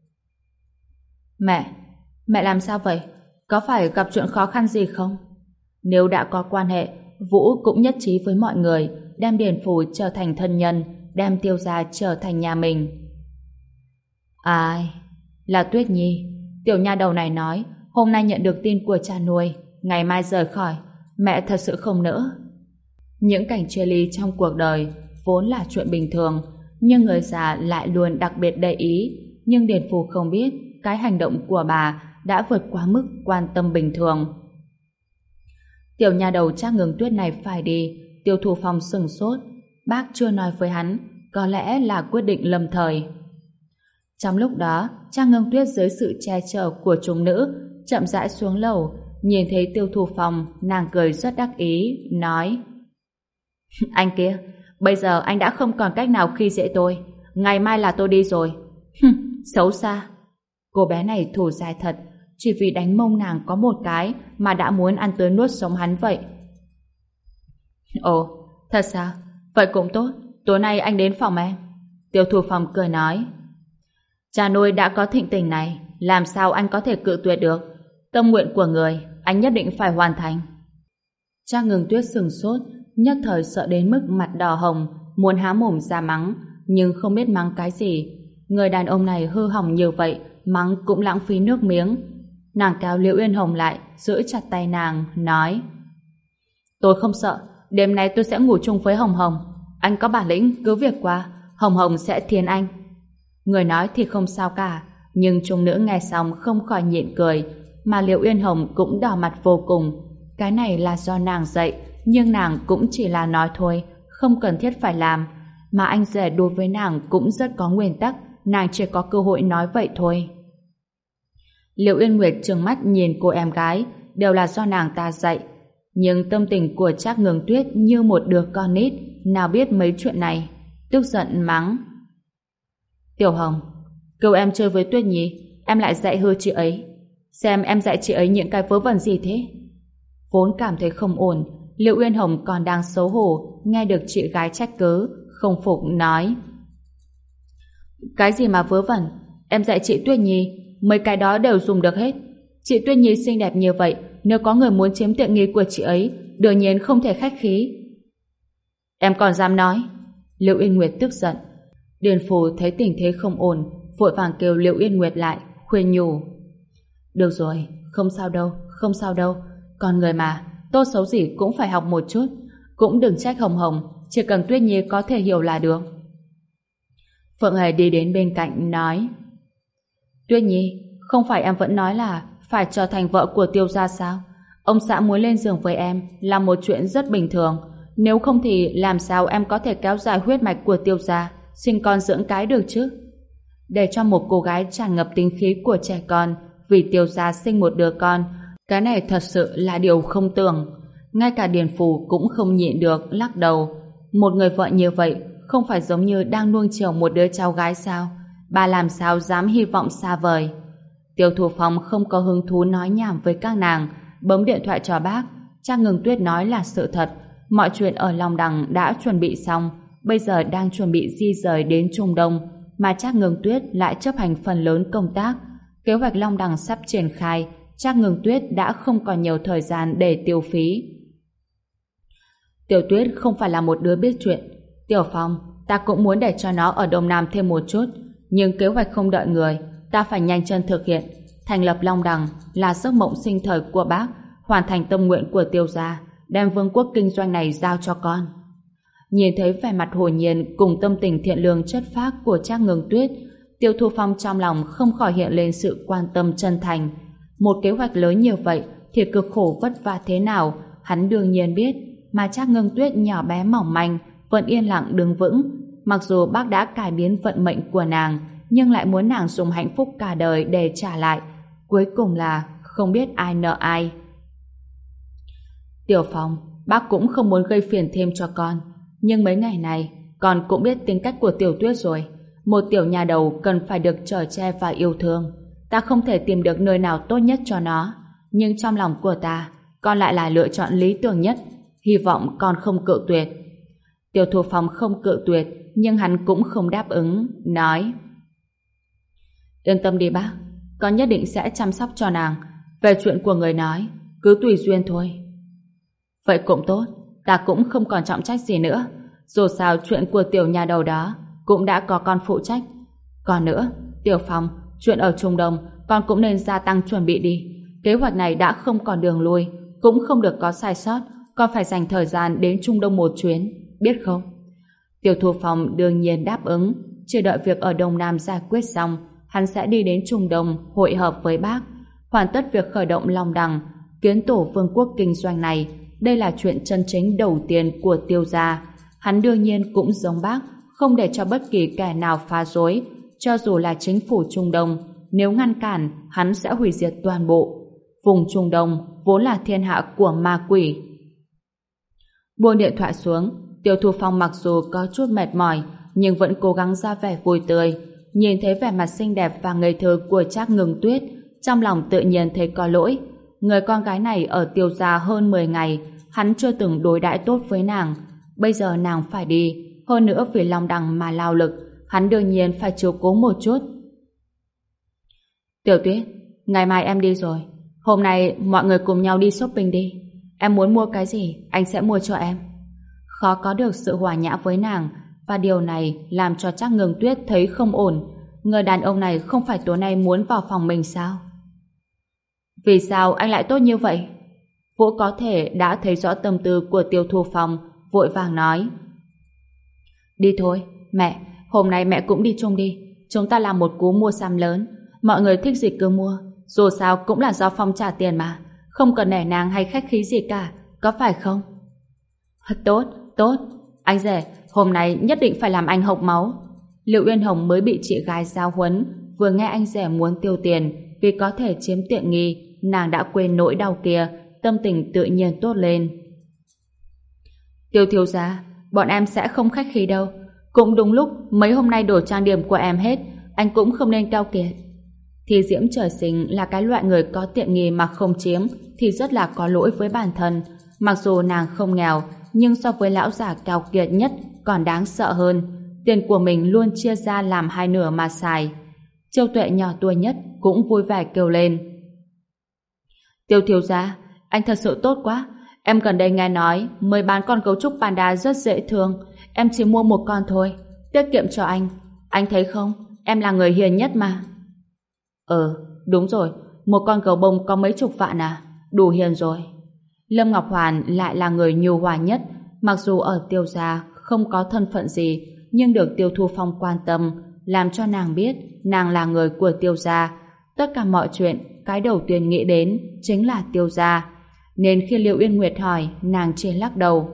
Mẹ làm sao vậy? Có phải gặp chuyện khó khăn gì không? Nếu đã có quan hệ, Vũ cũng nhất trí với mọi người, đem Điền Phù trở thành thân nhân, đem Tiêu gia trở thành nhà mình. Ai? Là Tuyết Nhi. Tiểu nha đầu này nói, hôm nay nhận được tin của cha nuôi, ngày mai rời khỏi. Mẹ thật sự không nỡ. Những cảnh chia ly trong cuộc đời vốn là chuyện bình thường, nhưng người già lại luôn đặc biệt để ý. Nhưng Điền Phù không biết cái hành động của bà đã vượt quá mức quan tâm bình thường. Tiểu nha đầu Trác Ngưng Tuyết này phải đi. Tiêu Thu Phong sừng sốt. Bác chưa nói với hắn, có lẽ là quyết định lâm thời. Trong lúc đó, Trác Ngưng Tuyết dưới sự che chở của chúng nữ chậm rãi xuống lầu. Nhìn thấy Tiêu Thu Phong, nàng cười rất đắc ý, nói: Anh kia, bây giờ anh đã không còn cách nào khi dễ tôi. Ngày mai là tôi đi rồi. Xấu xa. Cô bé này thủ dài thật, chỉ vì đánh mông nàng có một cái mà đã muốn ăn tươi nuốt sống hắn vậy. Ồ, thật sao? Vậy cũng tốt, tối nay anh đến phòng em. Tiêu Thu Phong cười nói: Cha nuôi đã có thịnh tình này, làm sao anh có thể cự tuyệt được? Tâm nguyện của người, anh nhất định phải hoàn thành. Trác Ngưng Tuyết sừng sốt, nhất thời sợ đến mức mặt đỏ hồng, muốn há mồm ra mắng, nhưng không biết mắng cái gì. Người đàn ông này hư hỏng như vậy, mắng cũng lãng phí nước miếng. Nàng kéo Liễu Uyên Hồng lại, giữ chặt tay nàng, nói: Tôi không sợ, đêm nay tôi sẽ ngủ chung với Hồng Hồng. Anh có bản lĩnh cứ việc qua, Hồng Hồng sẽ thiến anh. Người nói thì không sao cả, nhưng chúng nữ nghe xong không khỏi nhịn cười, mà Liễu Uyên Hồng cũng đỏ mặt vô cùng. Cái này là do nàng dạy, nhưng nàng cũng chỉ là nói thôi, không cần thiết phải làm. Mà anh rể đối với nàng cũng rất có nguyên tắc, nàng chỉ có cơ hội nói vậy thôi. Liễu Uyên Nguyệt trừng mắt nhìn cô em gái, đều là do nàng ta dạy. Nhưng tâm tình của Trác Ngưng Tuyết như một đứa con nít, nào biết mấy chuyện này. Tức giận mắng: Tiểu Hồng, kêu em chơi với Tuyết Nhi, em lại dạy hư chị ấy. Xem em dạy chị ấy những cái vớ vẩn gì thế? Vốn cảm thấy không ổn, Liễu Uyên Hồng còn đang xấu hổ, nghe được chị gái trách cứ, không phục nói: Cái gì mà vớ vẩn? Em dạy chị Tuyết Nhi, mấy cái đó đều dùng được hết. Chị Tuyết Nhi xinh đẹp như vậy, nếu có người muốn chiếm tiện nghi của chị ấy, đương nhiên không thể khách khí. Em còn dám nói? Liễu Uyên Nguyệt tức giận. Điền Phù thấy tình thế không ổn, vội vàng kêu Liễu Uyên Nguyệt lại, khuyên nhủ: Được rồi, không sao đâu, không sao đâu. Con người mà, tốt xấu gì cũng phải học một chút. Cũng đừng trách Hồng Hồng, chỉ cần Tuyết Nhi có thể hiểu là được. Phượng Hề đi đến bên cạnh nói: Tuyết Nhi, không phải em vẫn nói là phải trở thành vợ của Tiêu gia sao? Ông xã muốn lên giường với em là một chuyện rất bình thường. Nếu không thì làm sao em có thể kéo dài huyết mạch của Tiêu gia, sinh con dưỡng cái được chứ? Để cho một cô gái tràn ngập tính khí của trẻ con vì Tiêu gia sinh một đứa con, cái này thật sự là điều không tưởng. Ngay cả Điền Phù cũng không nhịn được lắc đầu. một người vợ như vậy không phải giống như đang nuông chiều một đứa cháu gái sao? Bà làm sao dám hy vọng xa vời? Tiêu Thu Phong không có hứng thú nói nhảm với các nàng, bấm điện thoại cho bác. Trác Ngưng Tuyết nói là sự thật, mọi chuyện ở Long Đằng đã chuẩn bị xong, bây giờ đang chuẩn bị di rời đến Trung Đông, mà Trác Ngưng Tuyết lại chấp hành phần lớn công tác. Kế hoạch Long Đằng sắp triển khai, Trác Ngưng Tuyết đã không còn nhiều thời gian để tiêu phí. Tiểu Tuyết không phải là một đứa biết chuyện. Tiểu Phong, ta cũng muốn để cho nó ở Đông Nam thêm một chút, nhưng kế hoạch không đợi người, ta phải nhanh chân thực hiện. Thành lập Long Đằng là giấc mộng sinh thời của bác, hoàn thành tâm nguyện của Tiêu gia, đem vương quốc kinh doanh này giao cho con. Nhìn thấy vẻ mặt hồn nhiên cùng tâm tình thiện lương chất phác của Trác Ngưng Tuyết, Tiêu Thu Phong trong lòng không khỏi hiện lên sự quan tâm chân thành. Một kế hoạch lớn như vậy thì cực khổ vất vả thế nào, hắn đương nhiên biết, mà Trác Ngưng Tuyết nhỏ bé mỏng manh vẫn yên lặng đứng vững. Mặc dù bác đã cải biến vận mệnh của nàng, nhưng lại muốn nàng dùng hạnh phúc cả đời để trả lại. Cuối cùng là không biết ai nợ ai. Tiểu Phong, bác cũng không muốn gây phiền thêm cho con, nhưng mấy ngày này con cũng biết tính cách của Tiểu Tuyết rồi. Một tiểu nhà đầu cần phải được chở che và yêu thương. Ta không thể tìm được nơi nào tốt nhất cho nó, nhưng trong lòng của ta, con lại là lựa chọn lý tưởng nhất. Hy vọng con không cự tuyệt. Tiêu Thu Phong không cự tuyệt, nhưng hắn cũng không đáp ứng, nói: Yên tâm đi bác, con nhất định sẽ chăm sóc cho nàng. Về chuyện của người nói, cứ tùy duyên thôi. Vậy cũng tốt, ta cũng không còn trọng trách gì nữa. Dù sao chuyện của tiểu nhà đầu đó cũng đã có con phụ trách. Còn nữa, Tiểu Phong, chuyện ở Trung Đông con cũng nên gia tăng chuẩn bị đi. Kế hoạch này đã không còn đường lui, cũng không được có sai sót. Con phải dành thời gian đến Trung Đông một chuyến, biết không? Tiêu Thu Phong đương nhiên đáp ứng. Chỉ đợi việc ở Đông Nam giải quyết xong, hắn sẽ đi đến Trung Đông hội hợp với bác, hoàn tất việc khởi động Long Đằng, kiến tổ vương quốc kinh doanh này. Đây là chuyện chân chính đầu tiên của Tiêu gia. Hắn đương nhiên cũng giống bác, không để cho bất kỳ kẻ nào phá rối, cho dù là chính phủ Trung Đông. Nếu ngăn cản, hắn sẽ hủy diệt toàn bộ. Vùng Trung Đông vốn là thiên hạ của ma quỷ. Buông điện thoại xuống, Tiêu Thu Phong mặc dù có chút mệt mỏi, nhưng vẫn cố gắng ra vẻ vui tươi. Nhìn thấy vẻ mặt xinh đẹp và ngây thơ của Trác Ngưng Tuyết, trong lòng tự nhiên thấy có lỗi. Người con gái này ở Tiêu gia hơn 10 ngày, hắn chưa từng đối đãi tốt với nàng. Bây giờ nàng phải đi, hơn nữa vì Long Đằng mà lao lực, hắn đương nhiên phải chiếu cố một chút. Tiểu Tuyết, ngày mai em đi rồi. Hôm nay mọi người cùng nhau đi shopping đi. Em muốn mua cái gì, anh sẽ mua cho em. Khó có được sự hòa nhã với nàng, và điều này làm cho Trác Ngưng Tuyết thấy không ổn. Người đàn ông này không phải tối nay muốn vào phòng mình sao? Vì sao anh lại tốt như vậy? Vũ có thể đã thấy rõ tâm tư của Tiêu Thu Phong, vội vàng nói: Đi thôi, mẹ, hôm nay mẹ cũng đi chung đi. Chúng ta làm một cú mua sắm lớn. Mọi người thích gì cứ mua, dù sao cũng là do Phong trả tiền mà, không cần nể nang hay khách khí gì cả, có phải không? Tốt, tốt. Anh rể, hôm nay nhất định phải làm anh hộc máu. Liệu Uyên Hồng mới bị chị gái giao huấn, vừa nghe anh rể muốn tiêu tiền vì có thể chiếm tiện nghi, nàng đã quên nỗi đau kia, tâm tình tự nhiên tốt lên. Tiêu thiếu gia, bọn em sẽ không khách khí đâu. Cũng đúng lúc mấy hôm nay đồ trang điểm của em hết, anh cũng không nên keo kiệt. Thì Diễm trời sinh là cái loại người có tiện nghi mà không chiếm thì rất là có lỗi với bản thân. Mặc dù nàng không nghèo, nhưng so với lão già keo kiệt nhất còn đáng sợ hơn. Tiền của mình luôn chia ra làm hai nửa mà xài. Châu Tuệ nhỏ tuổi nhất cũng vui vẻ kêu lên: Tiêu thiếu gia, anh thật sự tốt quá. Em gần đây nghe nói mới bán con gấu trúc panda rất dễ thương. Em chỉ mua một con thôi, tiết kiệm cho anh. Anh thấy không, em là người hiền nhất mà. Đúng rồi, một con gấu bông có mấy chục vạn à, đủ hiền rồi. Lâm Ngọc Hoàn lại là người nhu hòa nhất. Mặc dù ở Tiêu gia không có thân phận gì, nhưng được Tiêu Thu Phong quan tâm, làm cho nàng biết nàng là người của Tiêu gia. Tất cả mọi chuyện, cái đầu tiên nghĩ đến chính là Tiêu gia. Nên khi Liệu Uyên Nguyệt hỏi, nàng chỉ lắc đầu: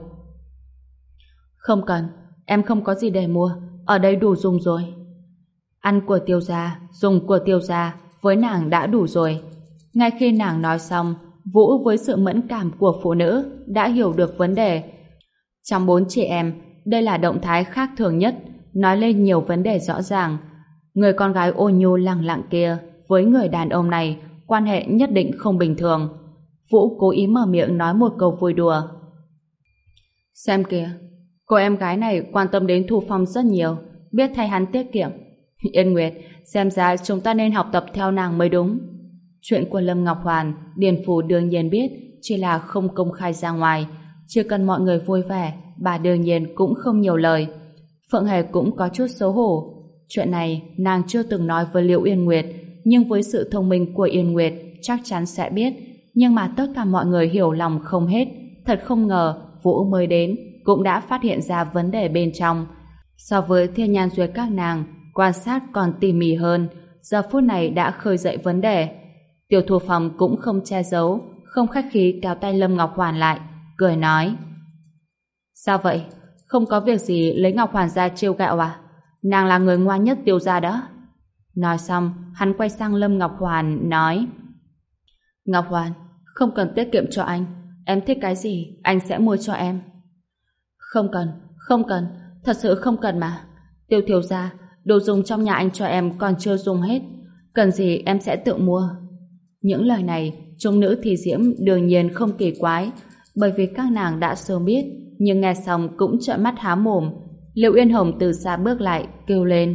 Không cần, em không có gì để mua, ở đây đủ dùng rồi. Ăn của Tiêu gia, dùng của Tiêu gia, với nàng đã đủ rồi. Ngay khi nàng nói xong, Vũ với sự mẫn cảm của phụ nữ đã hiểu được vấn đề. Trong 4 chị em, đây là động thái khác thường nhất, nói lên nhiều vấn đề rõ ràng. Người con gái ôn nhu lẳng lặng kia với người đàn ông này quan hệ nhất định không bình thường. Vũ cố ý mở miệng nói một câu vui đùa. Xem kìa, cô em gái này quan tâm đến Thu Phong rất nhiều, biết thay hắn tiết kiệm. Yên Nguyệt, xem ra chúng ta nên học tập theo nàng mới đúng. Chuyện của Lâm Ngọc Hoàn, Điền Phủ đương nhiên biết, chỉ là không công khai ra ngoài. Chỉ cần mọi người vui vẻ, bà đương nhiên cũng không nhiều lời. Phượng Hề cũng có chút xấu hổ. Chuyện này nàng chưa từng nói với Liễu Yên Nguyệt, nhưng với sự thông minh của Yên Nguyệt chắc chắn sẽ biết. Nhưng mà tất cả mọi người hiểu lòng không hết. Thật không ngờ Vũ mới đến cũng đã phát hiện ra vấn đề bên trong. So với Thiên Nhan Duyệt các nàng, quan sát còn tỉ mỉ hơn, giờ phút này đã khơi dậy vấn đề. Tiêu Thu Phong cũng không che giấu, không khách khí kéo tay Lâm Ngọc Hoàn lại, cười nói: Sao vậy? Không có việc gì lấy Ngọc Hoàn ra trêu ghẹo à? Nàng là người ngoan nhất Tiêu gia đó. Nói xong, hắn quay sang Lâm Ngọc Hoàn nói: Ngọc Hoàn, không cần tiết kiệm cho anh, em thích cái gì anh sẽ mua cho em. Không cần, thật sự không cần mà. Tiêu thiếu gia, đồ dùng trong nhà anh cho em còn chưa dùng hết, cần gì em sẽ tự mua. Những lời này chúng nữ thì Diễm đương nhiên không kỳ quái, bởi vì các nàng đã sớm biết, nhưng nghe xong cũng trợn mắt há mồm. Liệu Yên Hồng từ xa bước lại kêu lên: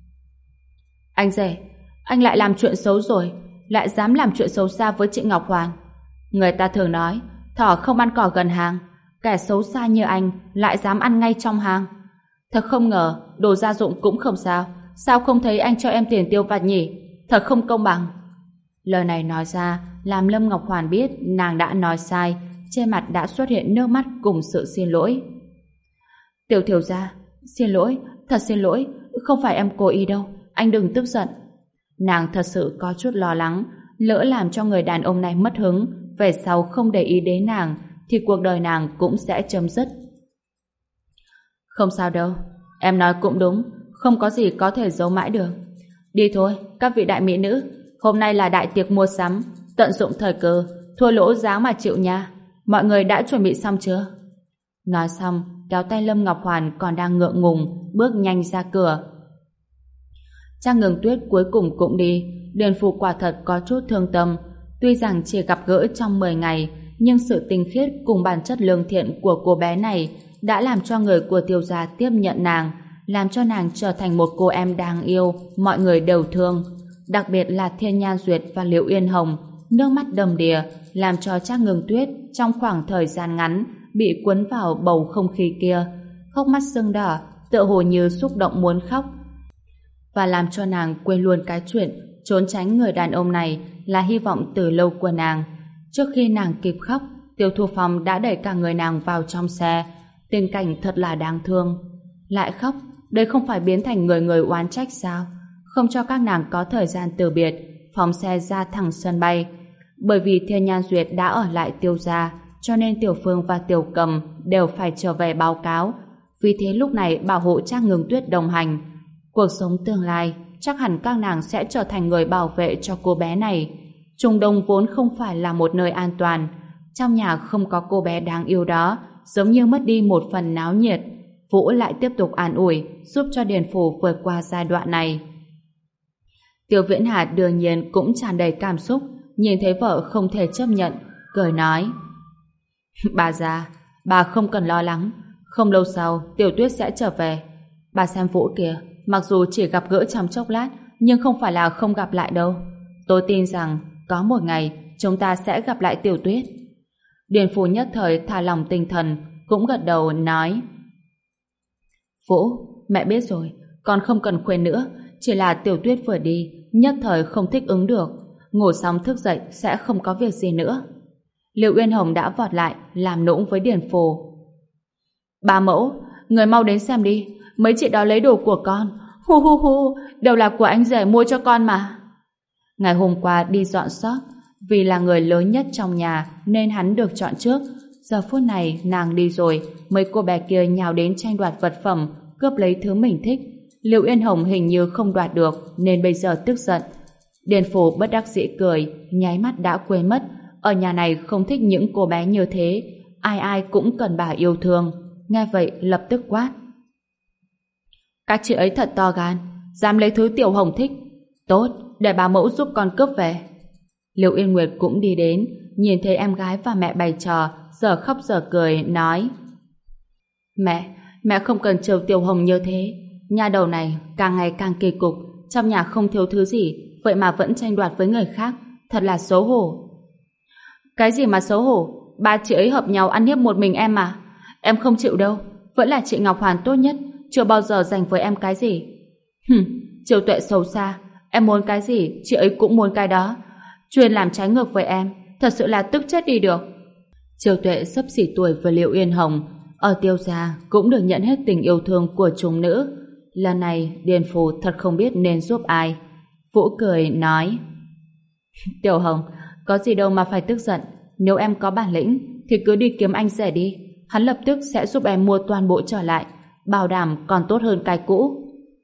Anh rể, anh lại làm chuyện xấu rồi, lại dám làm chuyện xấu xa với chị Ngọc Hoàn. Người ta thường nói thỏ không ăn cỏ gần hàng, kẻ xấu xa như anh lại dám ăn ngay trong hàng. Thật không ngờ, đồ gia dụng cũng không sao, sao không thấy anh cho em tiền tiêu vặt nhỉ? Thật không công bằng. Lời này nói ra làm Lâm Ngọc Hoàn biết nàng đã nói sai, trên mặt đã xuất hiện nước mắt cùng sự xin lỗi. Tiểu thiếu gia, xin lỗi, thật xin lỗi, không phải em cố ý đâu, anh đừng tức giận. Nàng thật sự có chút lo lắng, lỡ làm cho người đàn ông này mất hứng, về sau không để ý đến nàng, thì cuộc đời nàng cũng sẽ chấm dứt. Không sao đâu, em nói cũng đúng, không có gì có thể giấu mãi được. Đi thôi, các vị đại mỹ nữ, hôm nay là đại tiệc mua sắm, tận dụng thời cơ, thua lỗ giá mà chịu nha. Mọi người đã chuẩn bị xong chưa? Nói xong, kéo tay Lâm Ngọc Hoàn còn đang ngượng ngùng, bước nhanh ra cửa. Trang Ngừng Tuyết cuối cùng cũng đi, Điền Phủ quả thật có chút thương tâm. Tuy rằng chỉ gặp gỡ trong 10 ngày, nhưng sự tinh khiết cùng bản chất lương thiện của cô bé này đã làm cho người của Tiêu gia tiếp nhận nàng, làm cho nàng trở thành một cô em đáng yêu, mọi người đều thương. Đặc biệt là Thiên Nhan Duyệt và Liễu Yên Hồng, nước mắt đầm đìa, làm cho Trác Ngừng Tuyết trong khoảng thời gian ngắn bị cuốn vào bầu không khí kia, hốc mắt sưng đỏ, tựa hồ như xúc động muốn khóc, và làm cho nàng quên luôn cái chuyện trốn tránh người đàn ông này là hy vọng từ lâu của nàng. Trước khi nàng kịp khóc, Tiêu Thu Phong đã đẩy cả người nàng vào trong xe. Tình cảnh thật là đáng thương. Lại khóc, đây không phải biến thành người người oán trách sao? Không cho các nàng có thời gian từ biệt, phóng xe ra thẳng sân bay. Bởi vì Thiên Nhan Duyệt đã ở lại Tiêu gia, cho nên Tiểu Phương và Tiểu Cầm đều phải trở về báo cáo. Vì thế lúc này bảo hộ Trác Ngừng Tuyết đồng hành. Cuộc sống tương lai, chắc hẳn các nàng sẽ trở thành người bảo vệ cho cô bé này. Trung Đông vốn không phải là một nơi an toàn. Trong nhà không có cô bé đáng yêu đó, giống như mất đi một phần náo nhiệt. Vũ lại tiếp tục an ủi, giúp cho Điền Phủ vượt qua giai đoạn này. Tiêu Viễn Hà đương nhiên cũng tràn đầy cảm xúc, nhìn thấy vợ không thể chấp nhận, cười nói: Bà già, bà không cần lo lắng, không lâu sau Tiểu Tuyết sẽ trở về. Bà xem Vũ kìa, mặc dù chỉ gặp gỡ trong chốc lát, nhưng không phải là không gặp lại đâu. Tôi tin rằng có một ngày chúng ta sẽ gặp lại Tiểu Tuyết. Điền Phủ nhất thời thả lỏng tinh thần, cũng gật đầu nói: Vũ, mẹ biết rồi, con không cần khuyên nữa, chỉ là Tiểu Tuyết vừa đi, nhất thời không thích ứng được, ngủ xong thức dậy sẽ không có việc gì nữa. Liệu Uyên Hồng đã vọt lại, làm nũng với Điền Phủ: Bà mẫu, người mau đến xem đi, mấy chị đó lấy đồ của con, hu hu hu, đều là của anh rể mua cho con mà. Ngày hôm qua đi dọn xót, vì là người lớn nhất trong nhà nên hắn được chọn trước. Giờ phút này nàng đi rồi, mấy cô bé kia nhào đến tranh đoạt vật phẩm, cướp lấy thứ mình thích. Liệu Yên Hồng hình như không đoạt được nên bây giờ tức giận. Điền Phủ bất đắc dĩ cười, nháy mắt đã quên mất ở nhà này không thích những cô bé như thế, ai ai cũng cần bà yêu thương. nghe vậy lập tức quát. Các chị ấy thật to gan, dám lấy thứ Tiểu Hồng thích. Tốt, để bà mẫu giúp con cướp về. Liệu Yên Nguyệt cũng đi đến, nhìn thấy em gái và mẹ bày trò, giờ khóc giờ cười, nói: Mẹ không cần chiều Tiểu Hồng như thế. Nha đầu này càng ngày càng kỳ cục, trong nhà không thiếu thứ gì, vậy mà vẫn tranh đoạt với người khác, thật là xấu hổ. Cái gì mà xấu hổ? Ba chị ấy hợp nhau ăn hiếp một mình em mà. Em không chịu đâu, vẫn là chị Ngọc Hoàn tốt nhất, chưa bao giờ dành với em cái gì. Triều Tuệ xấu xa, em muốn cái gì, chị ấy cũng muốn cái đó. Chuyên làm trái ngược với em, thật sự là tức chết đi được. Triều Tuệ xấp xỉ tuổi với Liệu Yên Hồng, ở Tiêu gia cũng được nhận hết tình yêu thương của chúng nữ. Lần này Điền Phù thật không biết nên giúp ai. Vũ cười nói: Tiểu Hồng, có gì đâu mà phải tức giận. Nếu em có bản lĩnh thì cứ đi kiếm anh rể đi, hắn lập tức sẽ giúp em mua toàn bộ trở lại, bảo đảm còn tốt hơn cái cũ.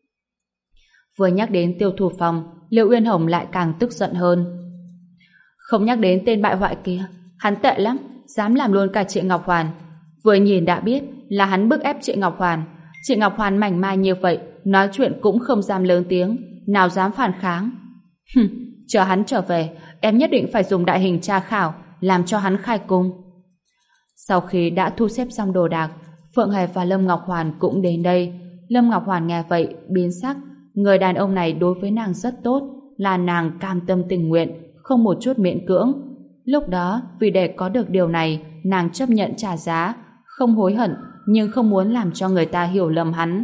Vừa nhắc đến Tiêu Thủ Phong, Liệu Uyên Hồng lại càng tức giận hơn. Không nhắc đến tên bại hoại kia, hắn tệ lắm, dám làm luôn cả chị Ngọc Hoàn. Vừa nhìn đã biết là hắn bức ép chị Ngọc Hoàn. Chị Ngọc Hoàn mảnh mai như vậy, nói chuyện cũng không dám lớn tiếng, nào dám phản kháng. Chờ hắn trở về, em nhất định phải dùng đại hình tra khảo, làm cho hắn khai cung. Sau khi đã thu xếp xong đồ đạc, Phượng Hề và Lâm Ngọc Hoàn cũng đến đây. Lâm Ngọc Hoàn nghe vậy biến sắc, người đàn ông này đối với nàng rất tốt, là nàng cam tâm tình nguyện, không một chút miễn cưỡng. Lúc đó vì để có được điều này, nàng chấp nhận trả giá, không hối hận, nhưng không muốn làm cho người ta hiểu lầm hắn.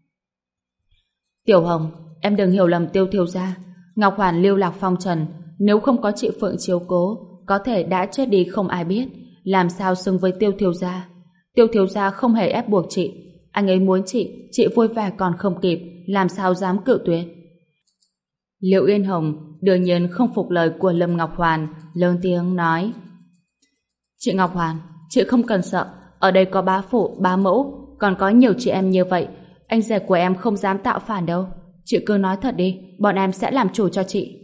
Tiểu Hồng, em đừng hiểu lầm Tiêu thiếu gia. Ngọc Hoàn lưu lạc phong trần, nếu không có chị Phượng chiếu cố, có thể đã chết đi không ai biết, làm sao xứng với Tiêu thiếu gia. Tiêu thiếu gia không hề ép buộc chị, anh ấy muốn chị vui vẻ còn không kịp, làm sao dám cự tuyệt. Liệu Yên Hồng đương nhiên không phục lời của Lâm Ngọc Hoàn, lớn tiếng nói: Chị Ngọc Hoàn, chị không cần sợ, ở đây có bá phụ, bá mẫu, còn có nhiều chị em như vậy, anh rể của em không dám tạo phản đâu. Chị cứ nói thật đi, bọn em sẽ làm chủ cho chị.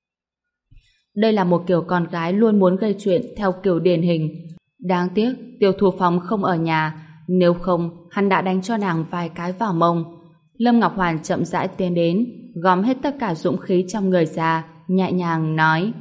Đây là một kiểu con gái luôn muốn gây chuyện theo kiểu điển hình. Đáng tiếc Tiêu Thủ Phong không ở nhà, nếu không hắn đã đánh cho nàng vài cái vào mông. Lâm Ngọc Hoàn chậm rãi tiến đến, gom hết tất cả dũng khí trong người ra, nhẹ nhàng nói: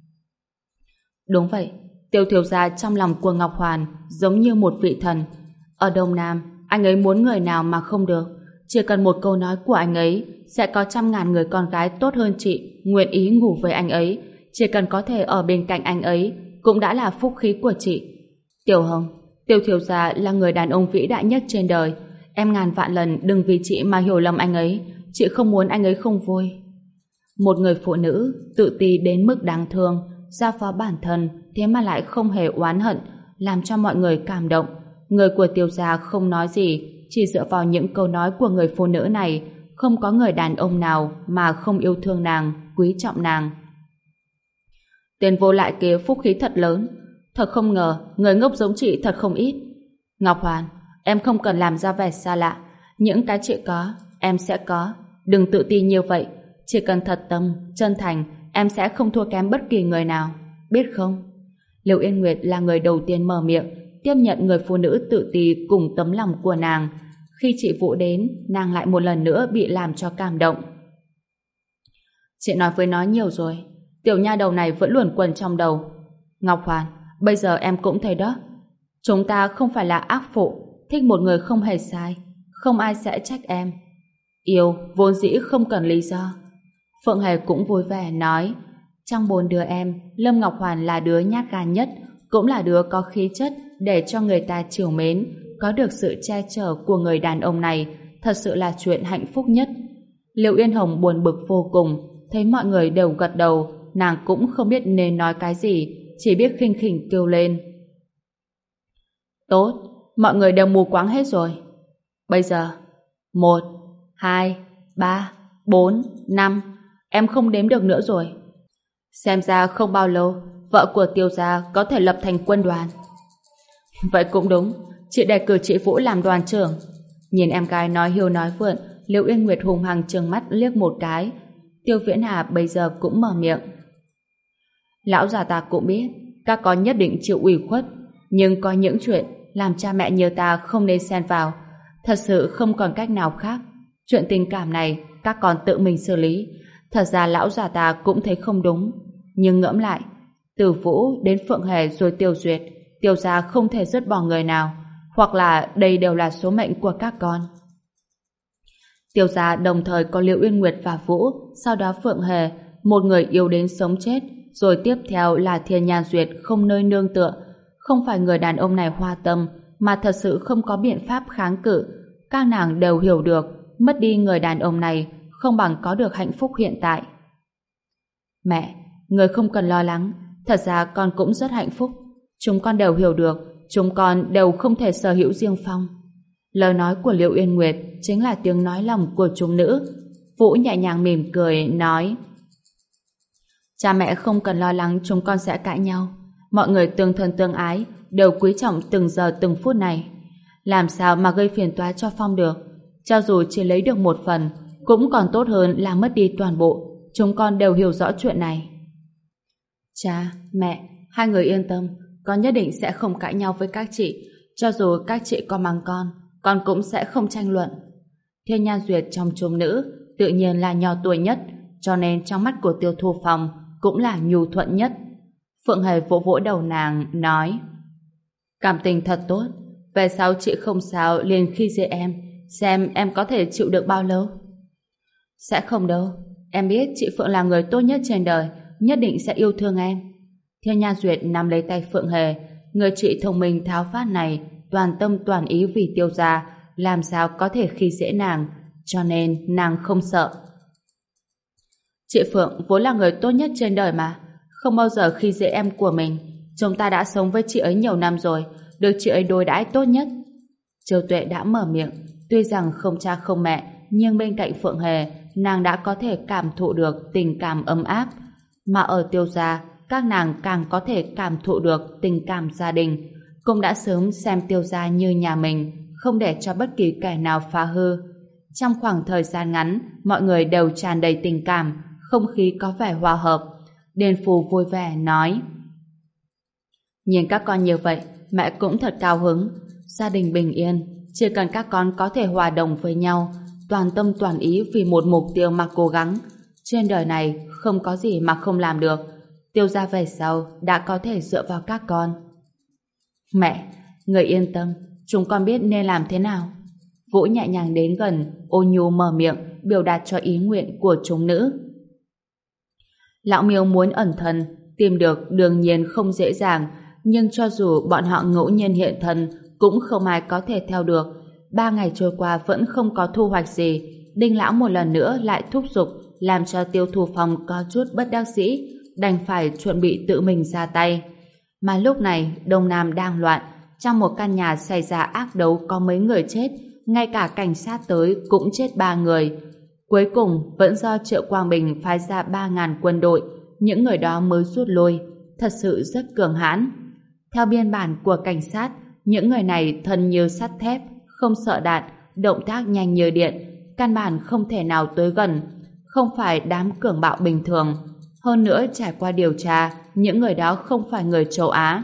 Đúng vậy, Tiêu thiếu gia trong lòng của Ngọc Hoàn giống như một vị thần. Ở Đông Nam, anh ấy muốn người nào mà không được. Chỉ cần một câu nói của anh ấy, sẽ có 100.000 người con gái tốt hơn chị nguyện ý ngủ với anh ấy. Chỉ cần có thể ở bên cạnh anh ấy, cũng đã là phúc khí của chị. Tiểu Hồng, Tiêu thiếu gia là người đàn ông vĩ đại nhất trên đời. Em ngàn vạn lần đừng vì chị mà hiểu lầm anh ấy. Chị không muốn anh ấy không vui. Một người phụ nữ tự ti đến mức đáng thương, giao phó bản thân thế mà lại không hề oán hận, làm cho mọi người cảm động. Người của Tiêu gia không nói gì, chỉ dựa vào những câu nói của người phụ nữ này, không có người đàn ông nào mà không yêu thương nàng, quý trọng nàng. Tên vô lại kia phúc khí thật lớn, thật không ngờ người ngốc giống chị thật không ít. Ngọc Hoàn, em không cần làm ra vẻ xa lạ, những cái chị có em sẽ có, đừng tự ti như vậy. Chỉ cần thật tâm, chân thành, em sẽ không thua kém bất kỳ người nào, biết không? Lưu Yên Nguyệt là người đầu tiên mở miệng, tiếp nhận người phụ nữ tự ti cùng tấm lòng của nàng. Khi chị Vũ đến, nàng lại một lần nữa bị làm cho cảm động. Chị nói với nó nhiều rồi, tiểu nha đầu này vẫn luẩn quẩn trong đầu. Ngọc Hoàn, bây giờ em cũng thấy đó, chúng ta không phải là ác phụ, thích một người không hề sai, không ai sẽ trách em. Yêu vốn dĩ không cần lý do. Phượng Hề cũng vui vẻ nói: trong 4 đứa em, Lâm Ngọc Hoàn là đứa nhát gan nhất, cũng là đứa có khí chất để cho người ta trìu mến. Có được sự che chở của người đàn ông này thật sự là chuyện hạnh phúc nhất. Liệu Yên Hồng buồn bực vô cùng, thấy mọi người đều gật đầu, nàng cũng không biết nên nói cái gì, chỉ biết khinh khỉnh kêu lên: tốt, mọi người đều mù quáng hết rồi. Bây giờ 1, 2, 3, 4, 5, em không đếm được nữa rồi. Xem ra không bao lâu vợ của Tiêu gia có thể lập thành quân đoàn. Vậy cũng đúng, chị đề cử chị Vũ làm đoàn trưởng. Nhìn em gái nói hiu nói vượn, Liễu Yên Nguyệt hùng hăng trừng mắt liếc một cái. Tiêu Viễn Hà bây giờ cũng mở miệng: lão già ta cũng biết các con nhất định chịu ủy khuất, nhưng có những chuyện làm cha mẹ như ta không nên xen vào. Thật sự không còn cách nào khác. Chuyện tình cảm này các con tự mình xử lý. Thật ra lão già ta cũng thấy không đúng. Nhưng ngẫm lại, từ Vũ đến Phượng Hề rồi Tiêu Duyệt, Tiêu gia không thể dứt bỏ người nào. Hoặc là đây đều là số mệnh của các con. Tiêu gia đồng thời có Liễu Uyên Nguyệt và Vũ, sau đó Phượng Hề, một người yêu đến sống chết, rồi tiếp theo là Thiên Nhan Duyệt không nơi nương tựa. Không phải người đàn ông này hoa tâm, mà thật sự không có biện pháp kháng cự. Các nàng đều hiểu được, mất đi người đàn ông này không bằng có được hạnh phúc hiện tại. Mẹ, người không cần lo lắng, thật ra con cũng rất hạnh phúc. Chúng con đều hiểu được, chúng con đều không thể sở hữu riêng Phong. Lời nói của Liễu Uyên Nguyệt chính là tiếng nói lòng của chúng nữ. Vũ nhẹ nhàng mỉm cười, nói: cha mẹ không cần lo lắng chúng con sẽ cãi nhau. Mọi người tương thân tương ái, đều quý trọng từng giờ từng phút này. Làm sao mà gây phiền toái cho Phong được? Cho dù chỉ lấy được một phần, cũng còn tốt hơn là mất đi toàn bộ. Chúng con đều hiểu rõ chuyện này. Cha, mẹ, hai người yên tâm, con nhất định sẽ không cãi nhau với các chị. Cho dù các chị có mắng con cũng sẽ không tranh luận. Thiên Nhan Duyệt trong chúng nữ tự nhiên là nhỏ tuổi nhất, cho nên trong mắt của Tiêu Thu Phong cũng là nhu thuận nhất. Phượng Hề vỗ vỗ đầu nàng, nói: cảm tình thật tốt, về sau chị không sao liền khi dễ em, xem em có thể chịu được bao lâu. Sẽ không đâu, em biết chị Phượng là người tốt nhất trên đời, nhất định sẽ yêu thương em. Thiên Nhan Duyệt nắm lấy tay Phượng Hề, người chị thông minh tháo phát này toàn tâm toàn ý vì Tiêu gia, làm sao có thể khi dễ nàng, cho nên nàng không sợ. Chị Phượng vốn là người tốt nhất trên đời mà, không bao giờ khi dễ em của mình. Chúng ta đã sống với chị ấy nhiều năm rồi, được chị ấy đối đãi tốt nhất. Châu Tuệ đã mở miệng, tuy rằng không cha không mẹ, nhưng bên cạnh Phượng Hề, nàng đã có thể cảm thụ được tình cảm ấm áp. Mà ở Tiêu gia, các nàng càng có thể cảm thụ được tình cảm gia đình, cũng đã sớm xem Tiêu gia như nhà mình, không để cho bất kỳ kẻ nào phá hư. Trong khoảng thời gian ngắn, mọi người đều tràn đầy tình cảm, không khí có vẻ hòa hợp. Điền Phù vui vẻ nói: nhìn các con như vậy, mẹ cũng thật cao hứng. Gia đình bình yên, chỉ cần các con có thể hòa đồng với nhau, toàn tâm toàn ý vì một mục tiêu mà cố gắng. Trên đời này không có gì mà không làm được. Tiêu gia về sau đã có thể dựa vào các con. Mẹ, người yên tâm, chúng con biết nên làm thế nào. Vũ nhẹ nhàng đến gần, ôn nhu mở miệng biểu đạt cho ý nguyện của chúng nữ. Lão Miêu muốn ẩn thân, tìm được đương nhiên không dễ dàng, nhưng cho dù bọn họ ngẫu nhiên hiện thân, cũng không ai có thể theo được. 3 ngày trôi qua vẫn không có thu hoạch gì. Đinh lão một lần nữa lại thúc giục, làm cho Tiêu Thu Phong có chút bất đắc dĩ, đành phải chuẩn bị tự mình ra tay. Mà lúc này Đông Nam đang loạn, trong một căn nhà xảy ra ác đấu có mấy người chết, ngay cả cảnh sát tới cũng chết 3 người. Cuối cùng vẫn do Triệu Quang Bình phái ra 3.000 quân đội, những người đó mới rút lui, thật sự rất cường hãn. Theo biên bản của cảnh sát, những người này thân như sắt thép, không sợ đạn, động tác nhanh như điện, căn bản không thể nào tới gần, không phải đám cường bạo bình thường. Hơn nữa trải qua điều tra, những người đó không phải người châu Á.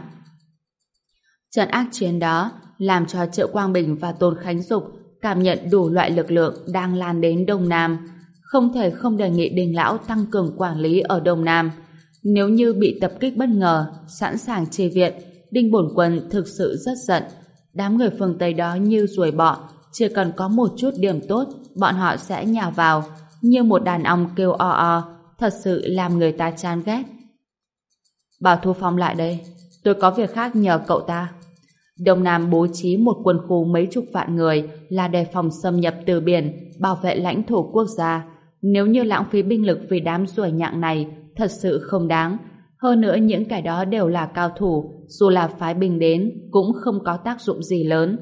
Trận ác chiến đó làm cho Triệu Quang Bình và Tôn Khánh Dục cảm nhận đủ loại lực lượng đang lan đến Đông Nam. Không thể không đề nghị Đinh lão tăng cường quản lý ở Đông Nam. Nếu như bị tập kích bất ngờ, sẵn sàng chi viện, Đinh bổn quân thực sự rất giận. Đám người phương Tây đó như ruồi bọ, chỉ cần có một chút điểm tốt, bọn họ sẽ nhào vào, như một đàn ong kêu o o, thật sự làm người ta chán ghét. Bảo Thu Phong lại đây, tôi có việc khác nhờ cậu ta. Đông Nam bố trí một quân khu mấy chục vạn người là đề phòng xâm nhập từ biển, bảo vệ lãnh thổ quốc gia. Nếu như lãng phí binh lực vì đám ruồi nhặng này, thật sự không đáng. Hơn nữa những kẻ đó đều là cao thủ, dù là phái binh đến cũng không có tác dụng gì lớn.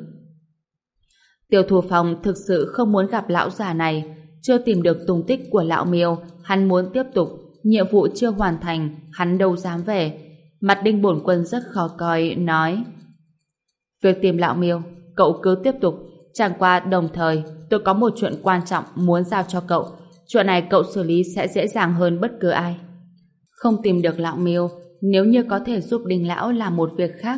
Tiêu Thu Phong thực sự không muốn gặp lão già này, chưa tìm được tung tích của lão Miêu, hắn muốn tiếp tục, nhiệm vụ chưa hoàn thành, hắn đâu dám về. Mặt Đinh bổn quân rất khó coi, nói: việc tìm lão Miêu, cậu cứ tiếp tục, chẳng qua đồng thời tôi có một chuyện quan trọng muốn giao cho cậu. Chuyện này cậu xử lý sẽ dễ dàng hơn bất cứ ai. Không tìm được lão Miêu, nếu như có thể giúp Đinh lão làm một việc khác,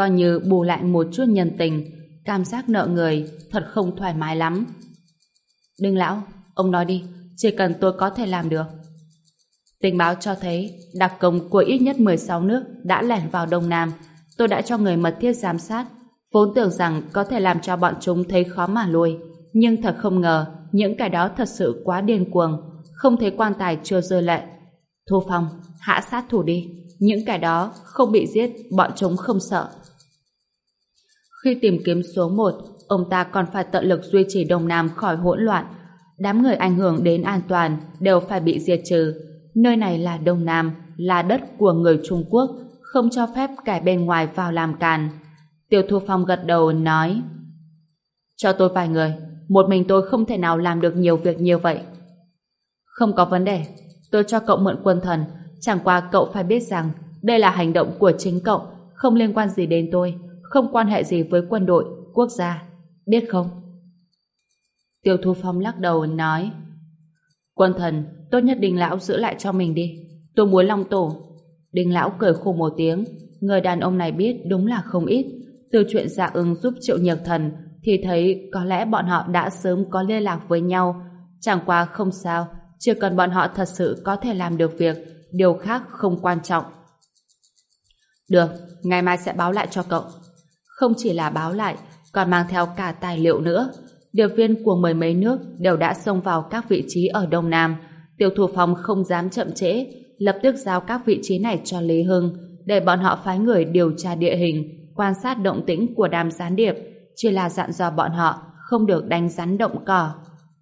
coi như bù lại một chút nhân tình, cảm giác nợ người thật không thoải mái lắm. Đinh lão, ông nói đi, chỉ cần tôi có thể làm được. Tình báo cho thấy đặc công của ít nhất 16 nước đã lẻn vào Đông Nam. Tôi đã cho người mật thiết giám sát, vốn tưởng rằng có thể làm cho bọn chúng thấy khó mà lui, nhưng thật không ngờ những cái đó thật sự quá điên cuồng, không thấy quan tài chưa rơi lệ. Thu Phong, hạ sát thủ đi, những cái đó không bị giết, bọn chúng không sợ. Khi tìm kiếm số 1, ông ta còn phải tận lực duy trì Đông Nam khỏi hỗn loạn. Đám người ảnh hưởng đến an toàn đều phải bị diệt trừ. Nơi này là Đông Nam, là đất của người Trung Quốc, không cho phép kẻ bên ngoài vào làm càn. Tiêu Thu Phong gật đầu nói: cho tôi vài người, một mình tôi không thể nào làm được nhiều việc như vậy. Không có vấn đề, tôi cho cậu mượn quân thần, chẳng qua cậu phải biết rằng đây là hành động của chính cậu, không liên quan gì đến tôi, không quan hệ gì với quân đội, quốc gia, biết không? Tiêu Thu Phong lắc đầu nói: quân thần, tốt nhất Đinh lão giữ lại cho mình đi, tôi muốn Long Tổ. Đinh lão cười khổ một tiếng, người đàn ông này biết đúng là không ít. Từ chuyện Dạ Ưng giúp Triệu Nhược Thần thì thấy có lẽ bọn họ đã sớm có liên lạc với nhau. Chẳng qua không sao, chỉ cần bọn họ thật sự có thể làm được việc, điều khác không quan trọng. Được, ngày mai sẽ báo lại cho cậu. Không chỉ là báo lại, còn mang theo cả tài liệu nữa. Điệp viên của mười mấy nước đều đã xông vào các vị trí ở Đông Nam. Tiêu Thủ Phong không dám chậm trễ, lập tức giao các vị trí này cho Lý Hưng, để bọn họ phái người điều tra địa hình, quan sát động tĩnh của đám gián điệp, chỉ là dặn dò bọn họ không được đánh rắn động cỏ.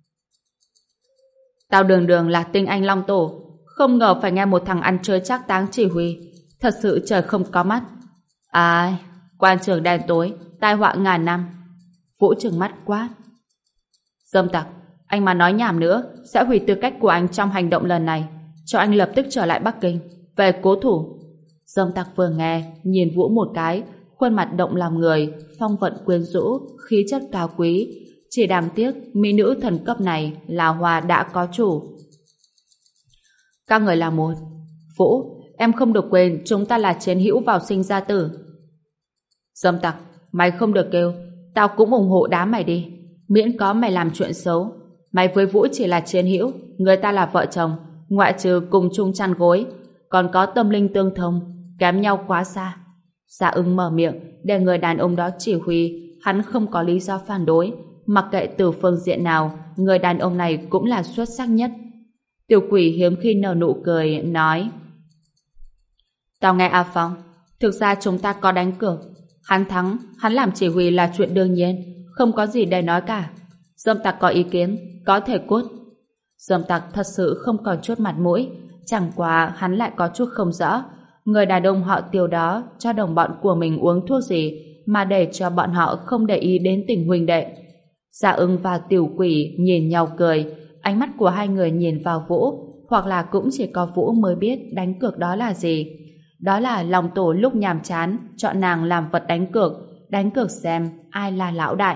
Tao đường đường là tinh anh Long Tổ, không ngờ phải nghe một thằng ăn chơi trác táng chỉ huy, thật sự trời không có mắt. Ai, quan trường đen tối, tai họa ngàn năm. Vũ trừng mắt quát: dâm tặc, anh mà nói nhảm nữa sẽ hủy tư cách của anh trong hành động lần này, cho anh lập tức trở lại Bắc Kinh, về cố thủ. Dâm tặc vừa nghe, nhìn Vũ một cái, khuôn mặt động lòng người, phong vận quyến rũ, khí chất cao quý. Chỉ đáng tiếc mỹ nữ thần cấp này là Hoa đã có chủ. Các người là một. Vũ, em không được quên chúng ta là chiến hữu vào sinh ra tử. Dâm tặc, mày không được kêu, tao cũng ủng hộ đám mày đi, miễn có mày làm chuyện xấu. Mày với Vũ chỉ là chiến hữu, người ta là vợ chồng, ngoại trừ cùng chung chăn gối, còn có tâm linh tương thông, kém nhau quá xa. Dạ Ưng mở miệng để người đàn ông đó chỉ huy, hắn không có lý do phản đối. Mặc kệ từ phương diện nào, người đàn ông này cũng là xuất sắc nhất. Tiểu Quỷ hiếm khi nở nụ cười, nói: tao nghe A Phong, thực ra chúng ta có đánh cược. Hắn thắng, hắn làm chỉ huy là chuyện đương nhiên, không có gì để nói cả. Dâm tặc có ý kiến, có thể cút. Dâm tặc thật sự không còn chút mặt mũi, chẳng qua hắn lại có chút không rõ. Người đàn ông họ Tiêu đó cho đồng bọn của mình uống thuốc gì mà để cho bọn họ không để ý đến tình huynh đệ. Dạ Ưng và Tiểu Quỷ nhìn nhau cười, ánh mắt của hai người nhìn vào Vũ, hoặc là cũng chỉ có Vũ mới biết đánh cược đó là gì. Đó là Long Tổ lúc nhàm chán chọn nàng làm vật đánh cược xem ai là lão đại.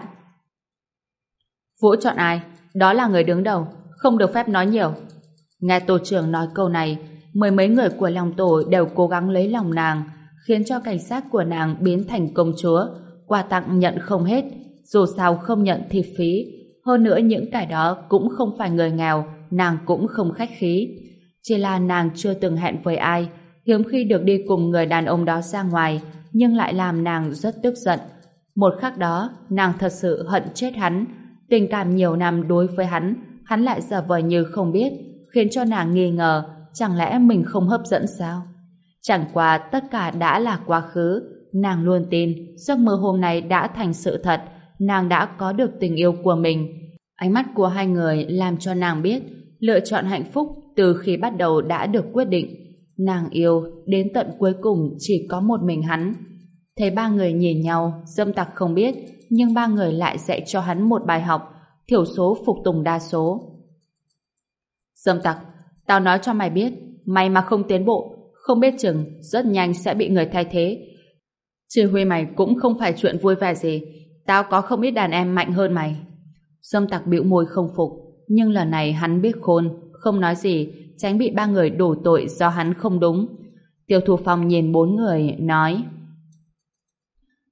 Vũ chọn ai? Đó là người đứng đầu, không được phép nói nhiều. Nghe tổ trưởng nói câu này, mười mấy người của Long Tổ đều cố gắng lấy lòng nàng, khiến cho cảnh sát của nàng biến thành công chúa, quà tặng nhận không hết, dù sao không nhận thì phí. Hơn nữa những cái đó cũng không phải người nghèo, nàng cũng không khách khí. Chỉ là nàng chưa từng hẹn với ai, hiếm khi được đi cùng người đàn ông đó ra ngoài, nhưng lại làm nàng rất tức giận. Một khắc đó, nàng thật sự hận chết hắn. Tình cảm nhiều năm đối với hắn lại giả vờ như không biết, khiến cho nàng nghi ngờ, chẳng lẽ mình không hấp dẫn sao? Chẳng qua tất cả đã là quá khứ, nàng luôn tin giấc mơ hôm nay đã thành sự thật, nàng đã có được tình yêu của mình. Ánh mắt của hai người làm cho nàng biết lựa chọn hạnh phúc từ khi bắt đầu đã được quyết định. Nàng yêu đến tận cuối cùng chỉ có một mình hắn. Thấy ba người nhìn nhau, Dâm Tặc không biết, nhưng ba người lại dạy cho hắn một bài học, thiểu số phục tùng đa số. Dâm Tặc, tao nói cho mày biết, mày mà không tiến bộ, không biết chừng rất nhanh sẽ bị người thay thế. Chỉ huy mày cũng không phải chuyện vui vẻ gì, tao có không ít đàn em mạnh hơn mày. Dâm Tặc bĩu môi không phục, nhưng lần này hắn biết khôn, không nói gì, tránh bị ba người đổ tội do hắn không đúng. Tiêu Thủ Phong nhìn bốn người, nói: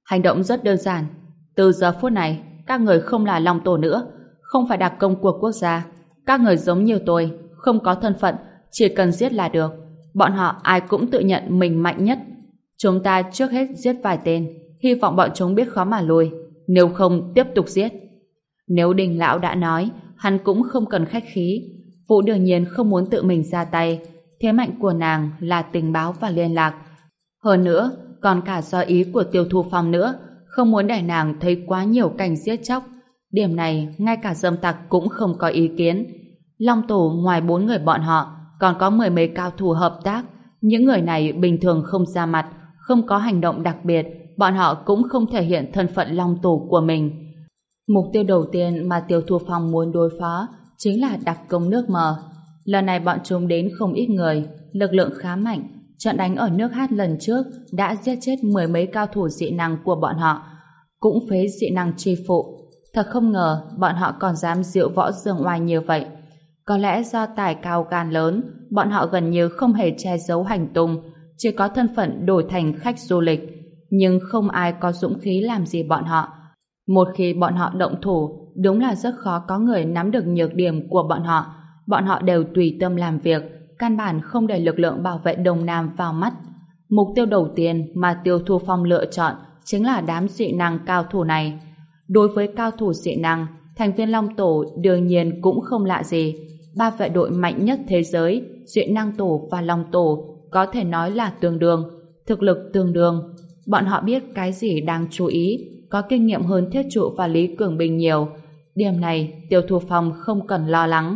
Hành động rất đơn giản. Từ giờ phút này, các người không là Long Tổ nữa, không phải đặc công của quốc gia. Các người giống như tôi, không có thân phận, chỉ cần giết là được. Bọn họ ai cũng tự nhận mình mạnh nhất. Chúng ta trước hết giết vài tên, hy vọng bọn chúng biết khó mà lùi, nếu không tiếp tục giết. Nếu Đình lão đã nói, hắn cũng không cần khách khí. Vũ đương nhiên không muốn tự mình ra tay, thế mạnh của nàng là tình báo và liên lạc. Hơn nữa, còn cả do ý của Tiêu Thu Phong nữa, không muốn để nàng thấy quá nhiều cảnh giết chóc. Điểm này, ngay cả dâm tặc cũng không có ý kiến. Long Tổ ngoài 4 người bọn họ, còn có 10 mấy cao thủ hợp tác. Những người này bình thường không ra mặt, không có hành động đặc biệt, bọn họ cũng không thể hiện thân phận Long Tổ của mình. Mục tiêu đầu tiên mà Tiêu Thu Phong muốn đối phó chính là đặc công nước mờ. Lần này bọn chúng đến không ít người, lực lượng khá mạnh. Trận đánh ở nước Hát lần trước đã giết chết 10 mấy cao thủ dị năng của bọn họ, cũng phế dị năng chi phụ. Thật không ngờ bọn họ còn dám diệu võ dương oai như vậy. Có lẽ do tài cao gan lớn, bọn họ gần như không hề che giấu hành tung, chỉ có thân phận đổi thành khách du lịch. Nhưng không ai có dũng khí làm gì bọn họ. Một khi bọn họ động thủ, đúng là rất khó có người nắm được nhược điểm của bọn họ. Bọn họ đều tùy tâm làm việc, căn bản không để lực lượng bảo vệ Đông Nam vào mắt. Mục tiêu đầu tiên mà Tiêu Thu Phong lựa chọn chính là đám dị năng cao thủ này. Đối với cao thủ dị năng, thành viên Long Tổ đương nhiên cũng không lạ gì. 3 vệ đội mạnh nhất thế giới, dị năng tổ và Long Tổ có thể nói là tương đương, thực lực tương đương. Bọn họ biết cái gì đáng chú ý, có kinh nghiệm hơn Thiết Trụ và Lý Cường Bình nhiều. Điểm này Tiêu Thu Phong không cần lo lắng.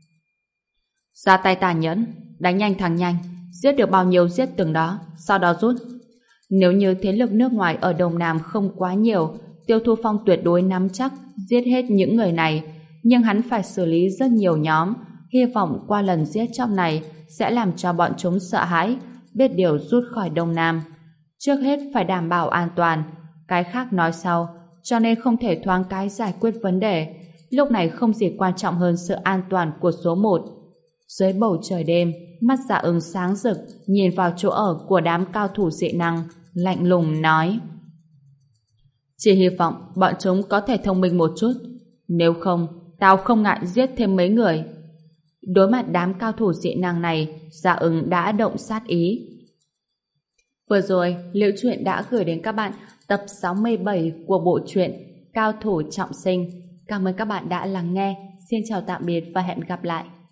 Ra tay tàn nhẫn, đánh nhanh thắng nhanh, giết được bao nhiêu giết từng đó, sau đó rút. Nếu như thế lực nước ngoài ở Đông Nam không quá nhiều, Tiêu Thu Phong tuyệt đối nắm chắc giết hết những người này, nhưng hắn phải xử lý rất nhiều nhóm, hy vọng qua lần giết chóc này sẽ làm cho bọn chúng sợ hãi, biết điều rút khỏi Đông Nam. Trước hết phải đảm bảo an toàn, cái khác nói sau, cho nên không thể thoáng cái giải quyết vấn đề. Lúc này không gì quan trọng hơn sự an toàn của số 1. Dưới bầu trời đêm, mắt Dạ Ưng sáng rực, nhìn vào chỗ ở của đám cao thủ dị năng, lạnh lùng nói: chỉ hy vọng bọn chúng có thể thông minh một chút, nếu không, tao không ngại giết thêm mấy người. Đối mặt đám cao thủ dị năng này, Dạ Ưng đã động sát ý. Vừa rồi, Liễu Chuyện đã gửi đến các bạn tập 67 của bộ truyện Cao Thủ Trọng Sinh. Cảm ơn các bạn đã lắng nghe. Xin chào tạm biệt và hẹn gặp lại.